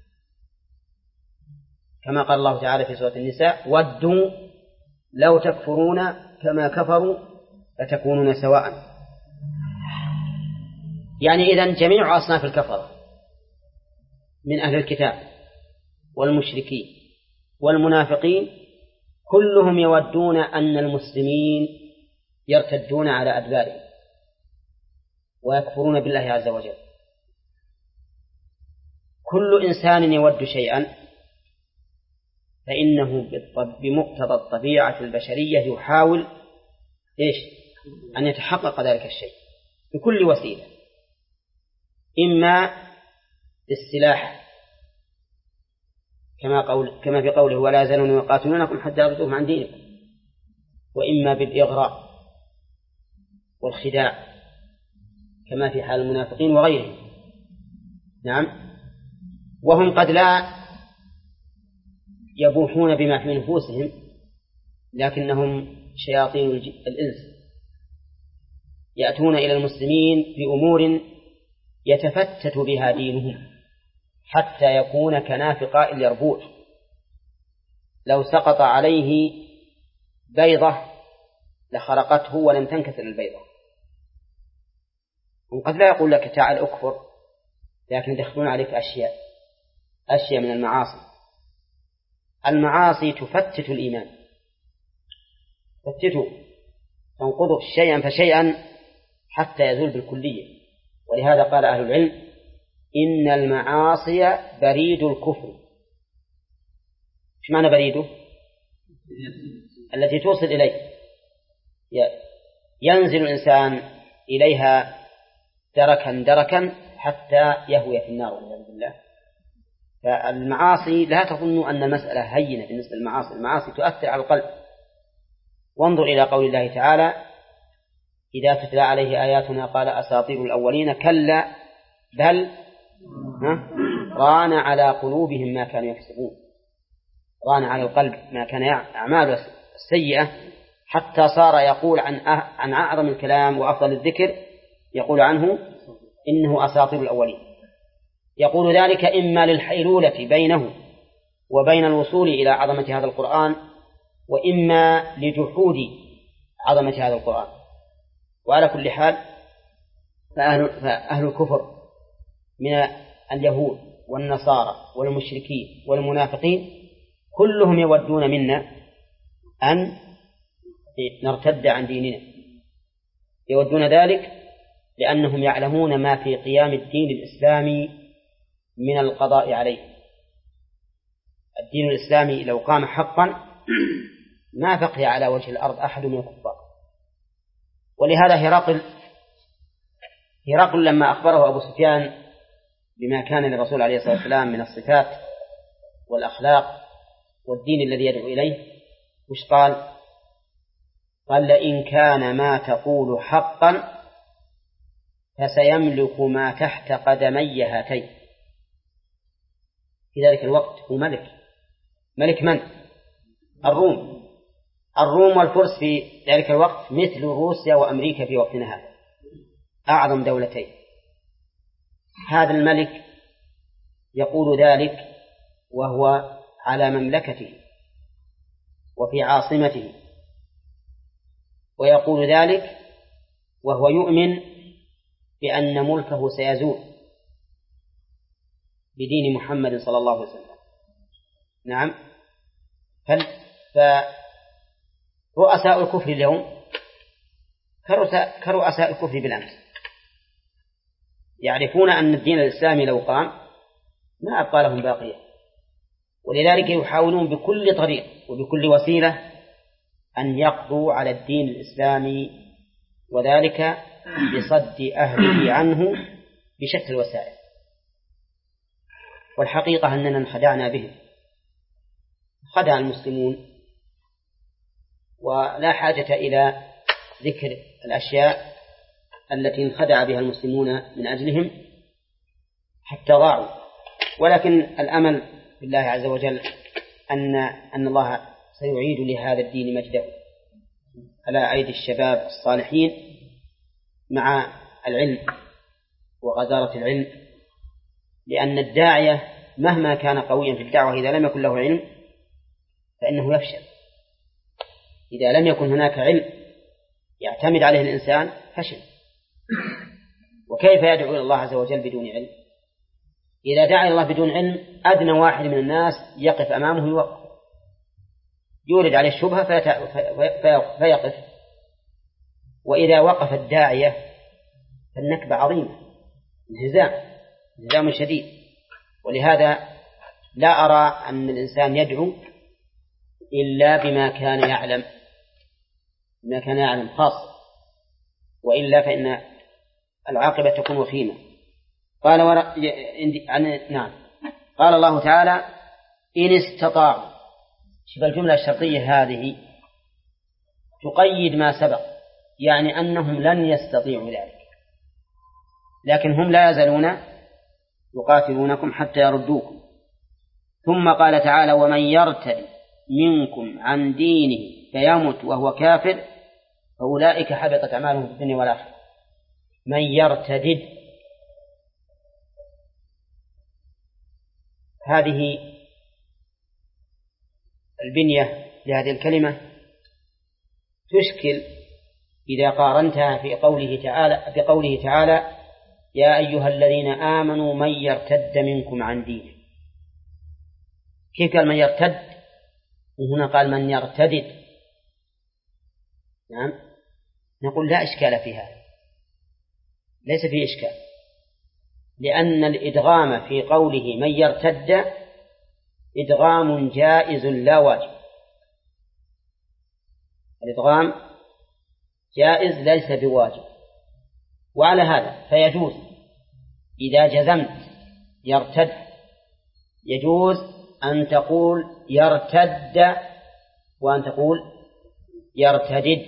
Speaker 1: كما قال الله تعالى في سورة النساء: ودوا لو تكفرون كما كفروا فتكونون سواء. يعني إذن جميع أصناف الكفرة من أهل الكتاب والمشركين والمنافقين كلهم يودون أن المسلمين يرتدون على أدبارهم ويكفرون بالله عز وجل. كل إنسان يود شيئا فإنه بمقتضى الطبيعة البشرية يحاول إيش؟ أن يتحقق ذلك الشيء بكل وسيلة، إما بالسلاح كما قول كما في قوله: ولا يزالون يقاتلونكم حتى يردوكم عن دينكم، وإما بالإغراء والخداع كما في حال المنافقين وغيرهم. نعم، وهم قد لا يبوحون بما في نفوسهم، لكنهم شياطين الإنس يأتون إلى المسلمين بأمور يتفتت بها دينهم حتى يكون كنافق اليربوع، لو سقط عليه بيضة لخرقته ولم تنكسر البيضة. وقد لا يقول لك تعال أكفر، لكن يدخلون عليك أشياء أشياء من المعاصي. المعاصي تفتت الإيمان، تفتته تنقضه شيئا فشيئا حتى يزول بالكلية. ولهذا قال أهل العلم: إن المعاصي بريد الكفر. ايش معنى بريده؟ التي توصل إليه، ينزل الإنسان إليها دركا دركا حتى يهوي في النار والعياذ بالله. فالمعاصي لا تظن أن المسألة هينة بالنسبة للمعاصي، المعاصي تؤثر على القلب. وانظر إلى قول الله تعالى: إذا تتلى عليه آياتنا قال أساطير الأولين، كلا بل ران على قلوبهم ما كانوا يكسبون. ران على القلب ما كان أعمال السيئة حتى صار يقول عن عن أعظم الكلام وأفضل الذكر يقول عنه إنه أساطير الأولين. يقول ذلك إما للحيلولة بينه وبين الوصول إلى عظمة هذا القرآن، وإما لجحود عظمة هذا القرآن. وعلى كل حال فأهل, فأهل الكفر من اليهود والنصارى والمشركين والمنافقين كلهم يودون منا أن نرتد عن ديننا، يودون ذلك لأنهم يعلمون ما في قيام الدين الإسلامي من القضاء عليه. الدين الإسلامي لو قام حقا ما بقي على وجه الأرض أحد من الكفار. ولهذا هرقل هرقل لما أخبره أبو سفيان بما كان للرسول عليه الصلاة والسلام من الصفات والأخلاق والدين الذي يدعو إليه، وش قال؟ قال: لئن كان ما تقول حقا فسيملك ما تحت قدمي هاتين. في ذلك الوقت هو ملك ملك من؟ الروم. الروم والفرس في ذلك الوقت مثل روسيا وأمريكا في وقتنا هذا، أعظم دولتين. هذا الملك يقول ذلك وهو على مملكته وفي عاصمته، ويقول ذلك وهو يؤمن بأن ملكه سيزول بدين محمد صلى الله عليه وسلم. نعم، فرؤساء الكفر اليوم كرؤساء الكفر بالأمس، يعرفون أن الدين الإسلامي لو قام ما أبقى لهم باقية، ولذلك يحاولون بكل طريق وبكل وسيلة أن يقضوا على الدين الإسلامي، وذلك بصد أهله عنه بشتى الوسائل. والحقيقة أننا انخدعنا بهم، خدع المسلمون، ولا حاجة إلى ذكر الأشياء التي انخدع بها المسلمون من أجلهم، حتى ضاعوا. ولكن الأمل بالله عز وجل أن أن الله سيعيد لهذا الدين مجده على أيدي الشباب الصالحين مع العلم وغزارة العلم، لأن الداعية مهما كان قويا في الدعوة إذا لم يكن له علم فإنه يفشل. إذا لم يكن هناك علم يعتمد عليه الإنسان فشل. وكيف يدعو إلى الله عز وجل بدون علم؟ إذا دعا إلى الله بدون علم أدنى واحد من الناس يقف أمامه يوقف، يورد عليه الشبهة فيقف. وإذا وقف الداعية فالنكبة عظيمة، انهزام انهزام شديد. ولهذا لا أرى أن الإنسان يدعو إلا بما كان يعلم، بما كان يعلم خاص، وإلا فإن العاقبة تكون وخيمة. قال ور... عن... نعم قال الله تعالى إن استطاعوا. شوف الجملة الشرطية هذه تقيد ما سبق، يعني أنهم لن يستطيعوا ذلك، لكن هم لا يزالون يقاتلونكم حتى يردوكم. ثم قال تعالى ومن يرتد منكم عن دينه فيمت وهو كافر فأولئك حبطت أعمالهم في الدنيا والآخرة. من يرتدد هذه البنية لهذه الكلمة تشكل إذا قارنتها في قوله تعالى في قوله تعالى يا أيها الذين آمنوا من يرتد منكم عن دينه. كيف قال من يرتد وهنا قال من يرتدد؟ نعم نقول لا إشكال في هذا، ليس فيه إشكال، لأن الإدغام في قوله من يرتد إدغام جائز لا واجب. الإدغام جائز ليس بواجب. وعلى هذا فيجوز إذا جزمت يرتد يجوز أن تقول يرتد وأن تقول يرتدد،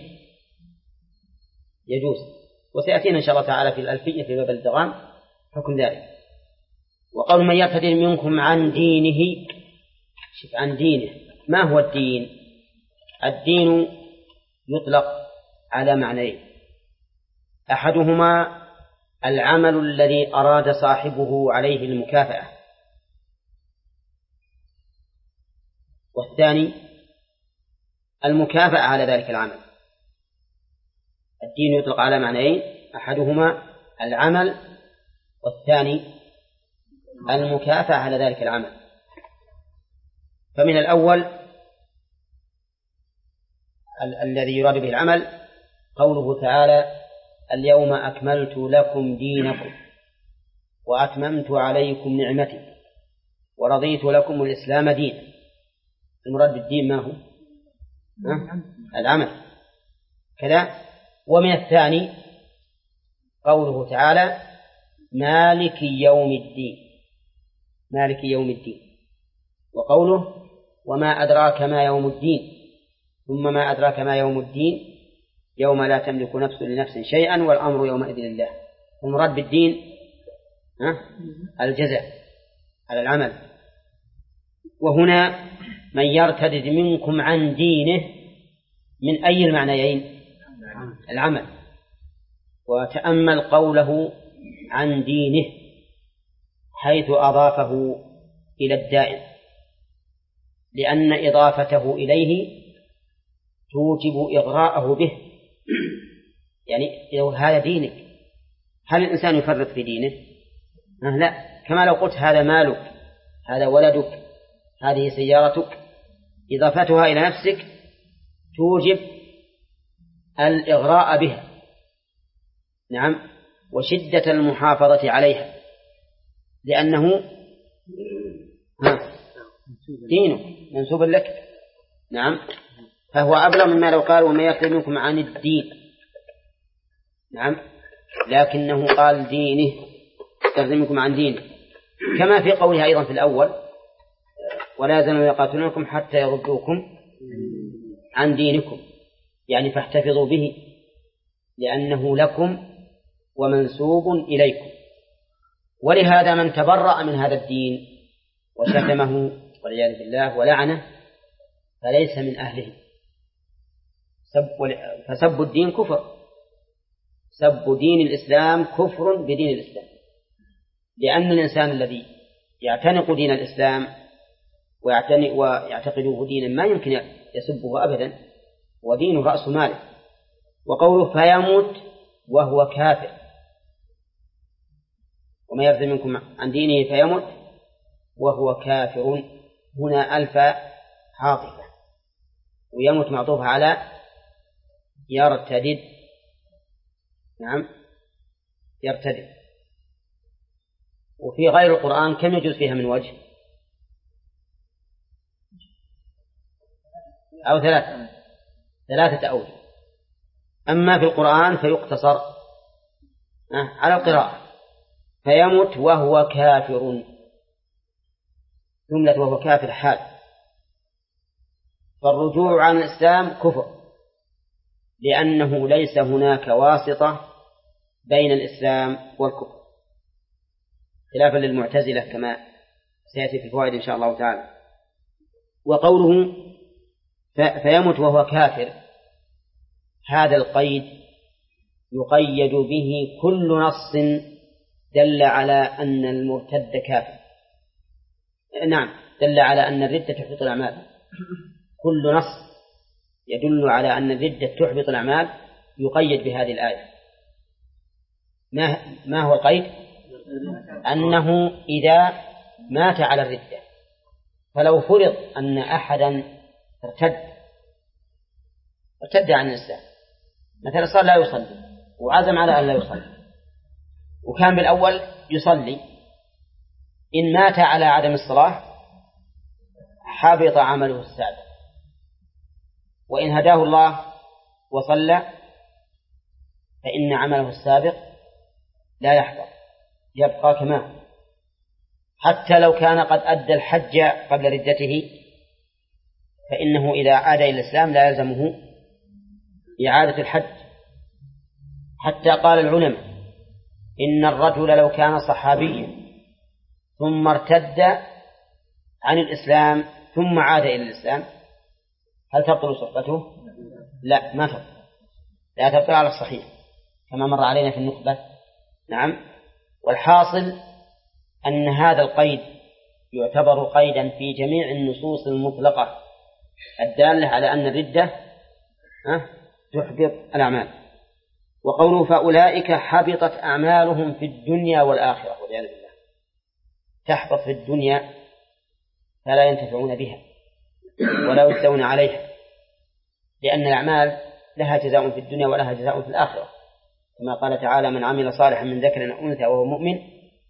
Speaker 1: يجوز. وسيأتينا إن شاء الله تعالى في الألفية في باب الإدغام حكم ذلك. وقول من يرتد منكم عن دينه، شوف عن دينه، ما هو الدين؟ الدين يطلق على معنيين، أحدهما العمل الذي أراد صاحبه عليه المكافأة، والثاني المكافأة على ذلك العمل. الدين يطلق على معنيين، أحدهما العمل والثاني المكافأة على ذلك العمل. فمن الأول ال- الذي يراد به العمل قوله تعالى اليوم أكملت لكم دينكم وأتممت عليكم نعمتي ورضيت لكم الإسلام دينا. المراد بالدين ما هو؟ أه؟ العمل كذا. ومن الثاني قوله تعالى مالك يوم الدين، مالك يوم الدين، وقوله وما أدراك ما يوم الدين، ثم ما أدراك ما يوم الدين يوم لا تملك نفس لنفس شيئا والأمر يومئذ لله. المراد بالدين أه؟ الجزاء على العمل. وهنا من يرتد منكم عن دينه من أي المعنيين؟ العمل. وتأمل قوله عن دينه حيث أضافه إلى الدائم، لأن إضافته إليه توجب إغراءه به. يعني لو هذا دينك، هل الإنسان يفرط في دينه؟ أه لا. كما لو قلت هذا مالك، هذا ولدك، هذه سيارتك، إضافتها إلى نفسك توجب الإغراء بها، نعم، وشدة المحافظة عليها، لأنه دينه منسوب لك، نعم. فهو أبلغ مما لو قال وما يرتد منكم عن الدين، نعم، لكنه قال دينه، يرتد منكم عن دينه، كما في قولها أيضا في الأول ولا يزالون يقاتلونكم حتى يردوكم عن دينكم، يعني فاحتفظوا به لأنه لكم ومنسوب إليكم. ولهذا من تبرأ من هذا الدين وشتمه والعياذ بالله ولعنه فليس من أهله. سب فسب الدين كفر، سب دين الإسلام كفر بدين الإسلام، لأن الإنسان الذي يعتنق دين الإسلام ويعتقده دينا ما يمكن يسبه أبدا، ودينه رأس ماله. وقوله فيموت وهو كافر، وما يرضى منكم عن دينه فيموت وهو كافر، هنا ألف عاطفة، ويموت معطوف على يرتدد. نعم يرتدد. وفي غير القرآن كم يجوز فيها من وجه؟ أو ثلاثة ثلاثة أوجه. أما في القرآن فيقتصر على القراءة فيموت وهو كافر، جملة وهو كافر حال. فالرجوع عن الإسلام كفر، لأنه ليس هناك واسطة بين الإسلام والكفر، خلافا للمعتزلة كما سيأتي في الفوائد إن شاء الله تعالى. وقوله فيموت وهو كافر، هذا القيد يقيد به كل نص دل على أن المرتد كافر. نعم دل على أن الردة تحبط الأعمال، كل نص يدل على أن الردة تحبط الأعمال يقيد بهذه الآية. ما ما هو القيد؟ أنه إذا مات على الردة، فلو فرض أن أحدا ارتد ارتد عن الإسلام، مثلا صار لا يصلي وعزم على أن لا يصلي، وكان بالأول يصلي، إن مات على عدم الصلاة حبط عمله السابق، وإن هداه الله وصلى فإن عمله السابق لا يحبط، يبقى كما حتى لو كان قد أدى الحج قبل ردته، فإنه إذا عاد إلى الإسلام لا يلزمه إعادة الحج. حتى قال العلماء إن الرجل لو كان صحابيا ثم ارتد عن الإسلام ثم عاد إلى الإسلام هل تبطل صحبته؟ لا، ما تبطل، لا تبطل على الصحيح كما مر علينا في النخبة. نعم. والحاصل أن هذا القيد يعتبر قيدا في جميع النصوص المطلقة الدالة على أن الردة تحبط الأعمال. وقوله فأولئك حبطت أعمالهم في الدنيا والآخرة والعياذ بالله، تحبط في الدنيا فلا ينتفعون بها ولا يجزون عليها، لأن الأعمال لها جزاء في الدنيا ولها جزاء في الآخرة، كما قال تعالى من عمل صالحا من ذكر أو أنثى وهو مؤمن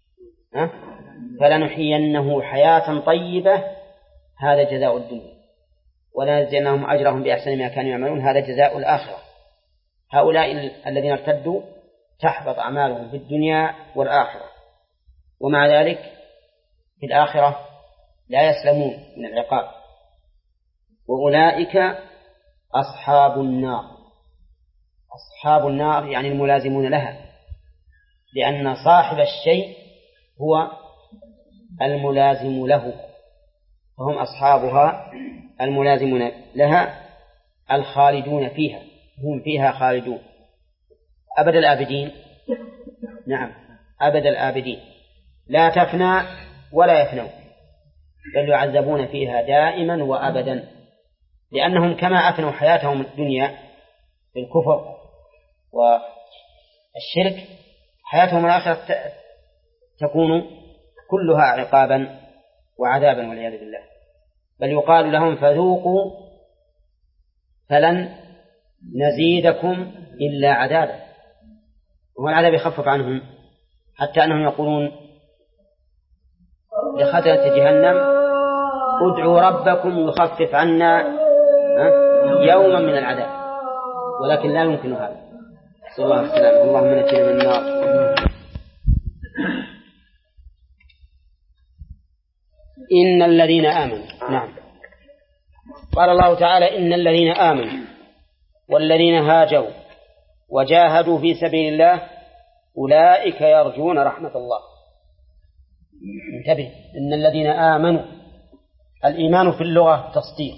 Speaker 1: فلنحيينه حياة طيبة، هذا جزاء الدنيا، ولنجزينهم أجرهم بأحسن ما كانوا يعملون، هذا جزاء الآخرة. هؤلاء الذين ارتدوا تحبط أعمالهم في الدنيا والآخرة، ومع ذلك في الآخرة لا يسلمون من العقاب. وأولئك أصحاب النار، أصحاب النار يعني الملازمون لها، لأن صاحب الشيء هو الملازم له، فهم أصحابها الملازمون لها الخالدون فيها، هم فيها خالدون أبد الآبدين. نعم أبد الآبدين، لا تفنى ولا يفنون، بل يعذبون فيها دائما وأبدا، لأنهم كما أفنوا حياتهم الدنيا بالكفر والشرك، حياتهم الآخرة تكون كلها عقابا وعذابا والعياذ بالله. بل يقال لهم فذوقوا فلن نزيدكم إلا عذابا، وهو العذاب يخفف عنهم، حتى أنهم يقولون لخزنة جهنم ادعوا ربكم يخفف عنا يوما من العذاب، ولكن لا يمكن هذا. صلى الله عليه وسلم. اللهم نجنا من النار. إن الذين آمنوا. نعم قال الله تعالى إن الذين آمنوا والذين هاجروا وجاهدوا في سبيل الله أولئك يرجون رحمة الله. انتبه، إن الذين آمنوا، الإيمان في اللغة تصديق.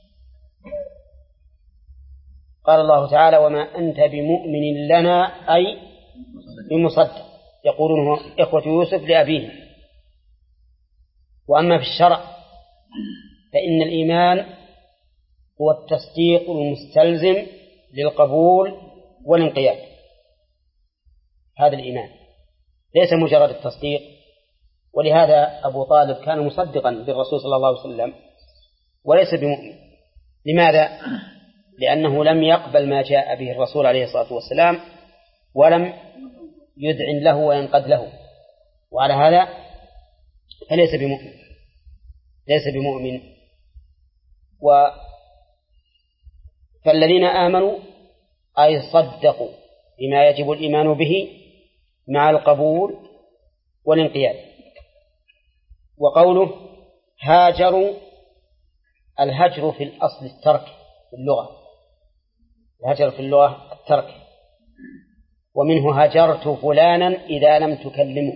Speaker 1: قال الله تعالى وما أنت بمؤمن لنا أي بمصدق، يقولون إخوة يوسف لأبيهم. وأما في الشرع فإن الإيمان هو التصديق المستلزم للقبول والانقياد، هذا الإيمان ليس مجرد التصديق. ولهذا أبو طالب كان مصدقا بالرسول صلى الله عليه وسلم وليس بمؤمن. لماذا؟ لأنه لم يقبل ما جاء به الرسول عليه الصلاة والسلام ولم يدعن له وينقد له، وعلى هذا فليس بمؤمن، ليس بمؤمن. و فالذين آمنوا أي صدقوا بما يجب الإيمان به مع القبول والانقياد. وقوله هاجروا، الهجر في الأصل الترك في اللغة، الهجر في اللغة الترك، ومنه هجرت فلانا إذا لم تكلمه،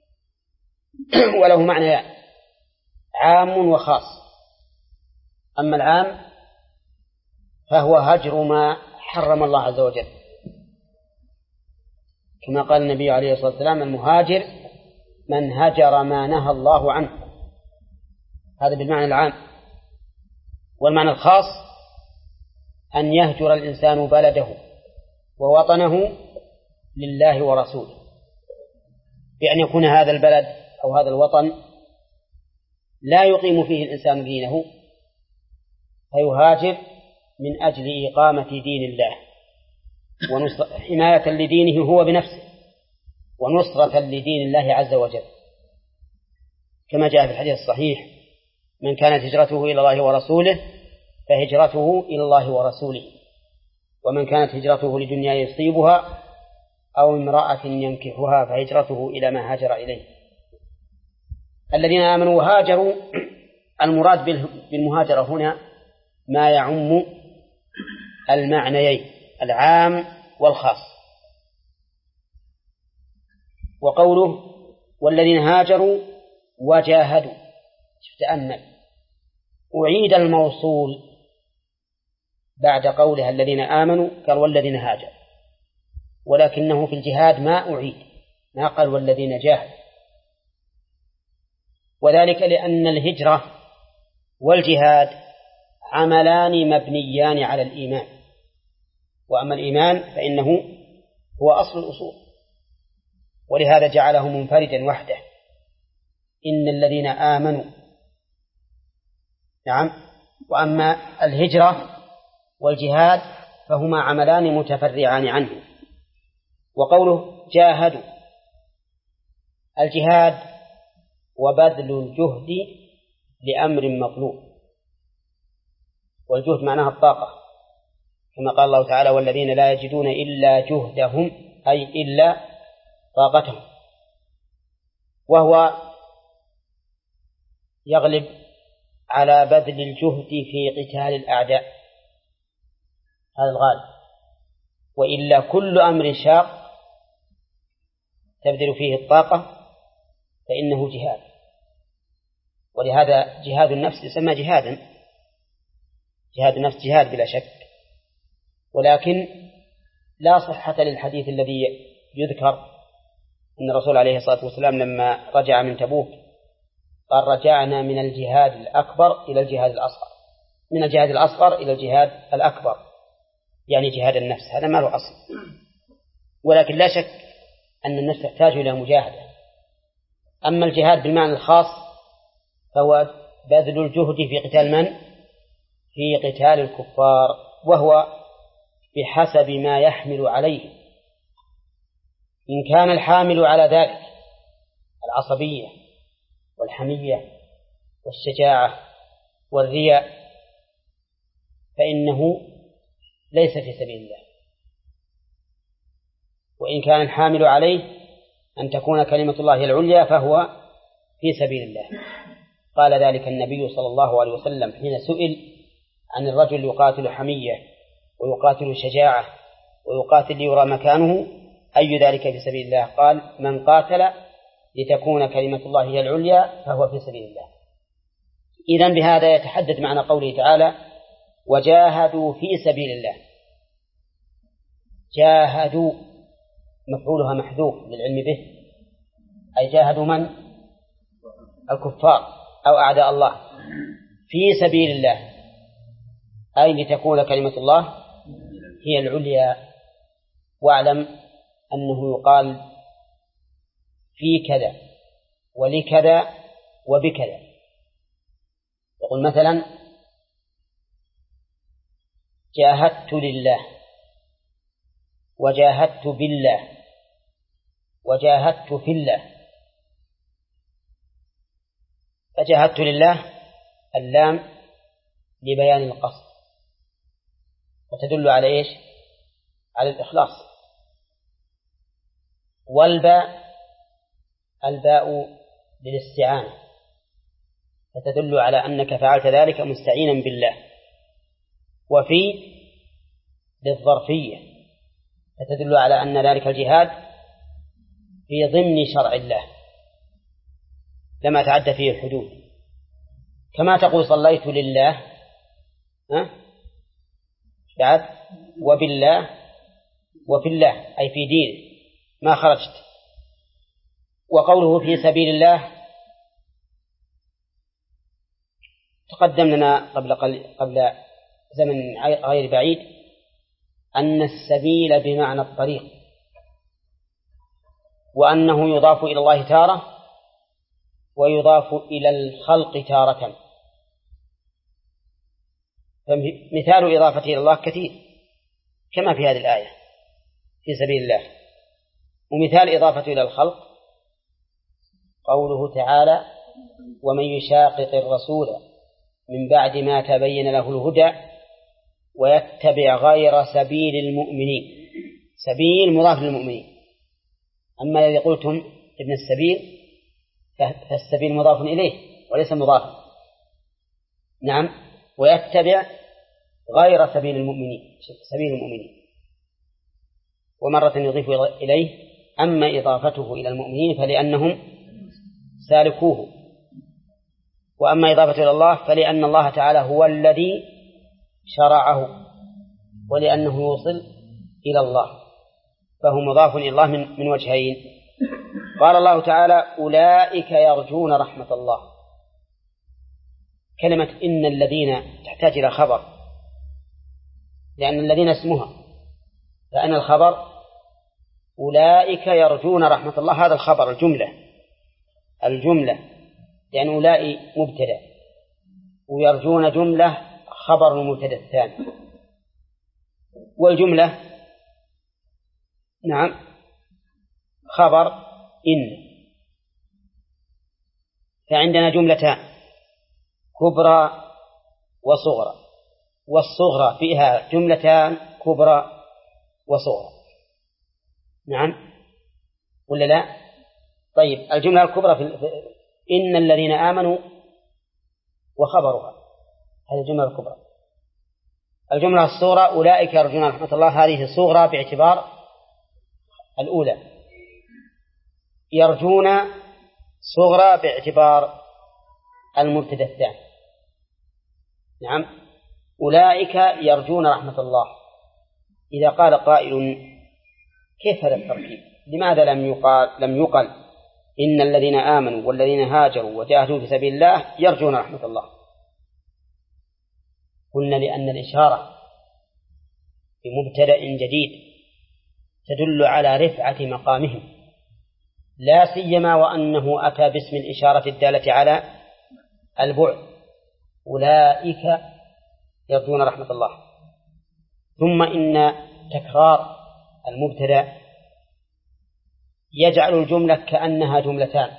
Speaker 1: وله معنى عام وخاص. أما العام فهو هجر ما حرم الله عز وجل، كما قال النبي عليه الصلاة والسلام المهاجر من هجر ما نهى الله عنه، هذا بالمعنى العام. والمعنى الخاص أن يهجر الإنسان بلده ووطنه لله ورسوله، بأن يكون هذا البلد أو هذا الوطن لا يقيم فيه الإنسان دينه فيهاجر من أجل إقامة دين الله وحماية لدينه هو بنفسه ونصرة لدين الله عز وجل، كما جاء في الحديث الصحيح من كانت هجرته إلى الله ورسوله فهجرته إلى الله ورسوله، ومن كانت هجرته لدنيا يصيبها أو امرأة ينكحها فهجرته إلى ما هاجر إليه. الذين آمنوا وهاجروا، المراد بالمهاجرة هنا ما يعم المعنيين العام والخاص. وقوله والذين هاجروا وجاهدوا، تأمل أعيد الموصول بعد قولها الذين آمنوا قال والذين هاجروا، ولكنه في الجهاد ما أعيد، ما قال والذين جاهدوا، وذلك لأن الهجرة والجهاد عملان مبنيان على الإيمان، وأما الإيمان فإنه هو أصل الأصول، ولهذا جعله منفردا وحده إن الذين آمنوا. نعم. وأما الهجرة والجهاد فهما عملان متفرعان عنه. وقوله جاهدوا، الجهاد وبذل الجهد لأمر مطلوب، والجهد معناها الطاقة، كما قال الله تعالى والذين لا يجدون إلا جهدهم أي إلا طاقتهم، وهو يغلب على بذل الجهد في قتال الأعداء، هذا الغالب، وإلا كل أمر شاق تبذل فيه الطاقة فإنه جهاد. ولهذا جهاد النفس يسمى جهادا، جهاد النفس جهاد بلا شك، ولكن لا صحة للحديث الذي يذكر أن الرسول عليه الصلاة والسلام لما رجع من تبوك قال رجعنا من الجهاد الأكبر إلى الجهاد الأصغر، من الجهاد الأصغر إلى الجهاد الأكبر، يعني جهاد النفس، هذا ما له أصل. ولكن لا شك أن النفس تحتاج إلى مجاهدة. أما الجهاد بالمعنى الخاص فهو بذل الجهد في قتال من؟ في قتال الكفار، وهو بحسب ما يحمل عليه. إن كان الحامل على ذلك العصبية والحمية والشجاعة والرياء فإنه ليس في سبيل الله. وإن كان الحامل عليه أن تكون كلمة الله العليا فهو في سبيل الله. قال ذلك النبي صلى الله عليه وسلم حين سئل عن الرجل يقاتل حمية ويقاتل شجاعة ويقاتل ليرى مكانه أي ذلك في سبيل الله؟ قال من قاتل لتكون كلمة الله هي العليا فهو في سبيل الله. إذن بهذا يتحدد معنى قوله تعالى وجاهدوا في سبيل الله. جاهدوا مفعولها محذوف للعلم به، أي جاهدوا من؟ الكفار أو أعداء الله في سبيل الله، أي لتكون كلمة الله هي العليا. واعلم أنه يقال في كذا ولكذا وبكذا. يقول مثلا جاهدت لله وجاهدت بالله وجاهدت في الله. فجاهدت لله اللام لبيان القصد وتدل على إيش؟ على الإخلاص. والباء الباء للاستعانة فتدل على أنك فعلت ذلك مستعينا بالله. وفي للظرفية فتدل على أن ذلك الجهاد في ضمن شرع الله لما تعدى فيه الحدود، كما تقول صليت لله ها؟ بعد وبالله وفي الله أي في دينه ما خرجت. وقوله في سبيل الله تقدم لنا قبل قبل زمن غير بعيد أن السبيل بمعنى الطريق، وأنه يضاف إلى الله تارة ويضاف إلى الخلق تارة. فمثال إضافته إلى الله كثير كما في هذه الآية في سبيل الله. ومثال إضافته إلى الخلق قوله تعالى ومن يشاقق الرسول من بعد ما تبين له الهدى ويتبع غير سبيل المؤمنين. سبيل مضاف للمؤمنين. أما الذي قلتم ابن السبيل فالسبيل مضاف إليه وليس مضاف. نعم. ويتبع غير سبيل المؤمنين سبيل المؤمنين. ومرة يضيف إليه. أما إضافته إلى المؤمنين فلأنهم سالكوه، وأما إضافته إلى الله فلأن الله تعالى هو الذي شرعه ولأنه يوصل إلى الله، فهو مضاف إلى الله من, من وجهين. قال الله تعالى أولئك يرجون رحمة الله. كلمة إن الذين تحتاج إلى خبر، لأن الذين اسمها، لأن الخبر أولئك يرجون رحمة الله هذا الخبر الجملة الجملة لأن أولئك مبتدأ ويرجون جملة خبر المبتدأ الثاني. والجملة نعم خبر إن. فعندنا جملتان كبرى وصغرى، والصغرى فيها جملتان كبرى وصغرى. نعم ولا لا؟ طيب الجملة الكبرى في إن الذين آمنوا وخبرها هذه الجملة الكبرى. الجملة الصغرى أولئك يرجون رحمة الله هذه صغرى باعتبار الأولى، يرجون صغرى باعتبار المبتدأ الثاني. نعم أولئك يرجون رحمة الله. إذا قال قائل كيف هذا التركيب؟ لماذا لم يقال لم يقل إن الذين آمنوا والذين هاجروا وجاهدوا في سبيل الله يرجون رحمة الله؟ قلنا لأن الإشارة بمبتدأ جديد تدل على رفعة مقامهم، لا سيما وأنه أتى باسم الإشارة الدالة على البعد. أولئك يرجون رحمة الله. ثم إن تكرار المبتدأ يجعل الجملة كأنها جملتان،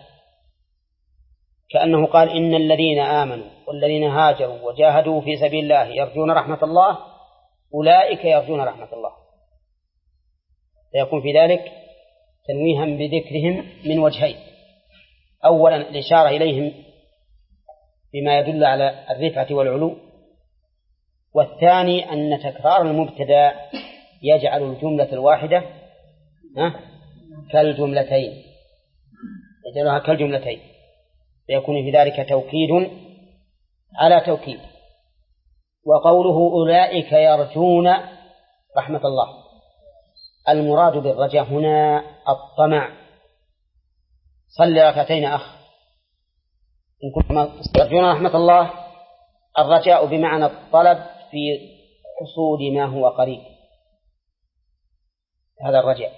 Speaker 1: كأنه قال إن الذين آمنوا والذين هاجروا وجاهدوا في سبيل الله يرجون رحمة الله أولئك يرجون رحمة الله. فيكون في ذلك تنويها بذكرهم من وجهين: أولا الإشارة إليهم بما يدل على الرفعة والعلو، والثاني أن تكرار المبتدأ يجعل الجملة الواحدة كالجملتين، يجعلها كالجملتين، فيكون في ذلك توكيد على توكيد. وقوله أولئك يرجون رحمة الله، المراد بالرجاء هنا الطمع. صل ركعتين أخ إن كنتم يرجون رحمة الله، الرجاء بمعنى الطلب في حصول ما هو قريب، هذا الرجاء.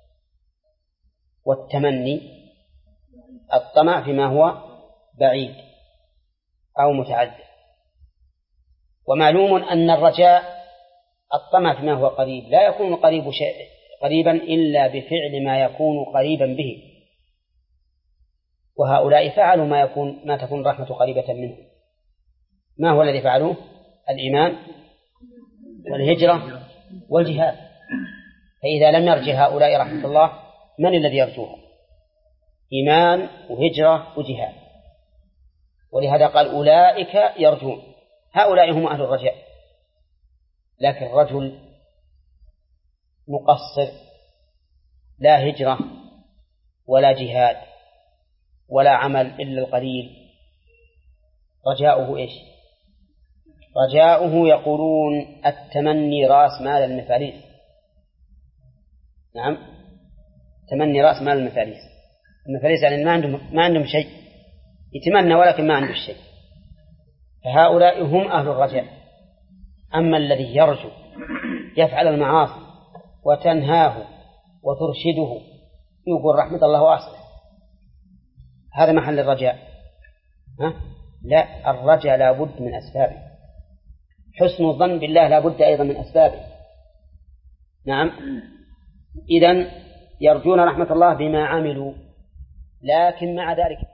Speaker 1: والتمني الطمع فيما هو بعيد أو متعذر. ومعلوم أن الرجاء الطمع فيما هو قريب لا يكون قريب شيء قريبا إلا بفعل ما يكون قريبا به، وهؤلاء فعلوا ما يكون ما تكون رحمة قريبة منه. ما هو الذي فعلوه؟ الإيمان والهجرة والجهاد. فإذا لم يرجع هؤلاء رحمة الله، من الذي يرجوها؟ إيمان وهجرة وجهاد. ولهذا قال أولئك يرجون، هؤلاء هم أهل الرجاء. لكن الرجل مقصر، لا هجرة ولا جهاد ولا عمل إلا القليل، رجاؤه إيش؟ رجاؤه يقولون التمني رأس مال المفاليس. نعم، تمني رأس مال المفاليس. المفاليس يعني ما عندهم ما عندهم شيء، يتمنى ولكن ما عنده شيء. فهؤلاء هم أهل الرجاء. أما الذي يرجو يفعل المعاصي وتنهاه وترشده يقول رحمة الله وأصله، هذا محل الرجاء. ها؟ لا، الرجاء لا بد من أسبابه، حسن الظن بالله لا بد أيضا من أسبابه. نعم، إذن يرجون رحمة الله بما عملوا، لكن مع ذلك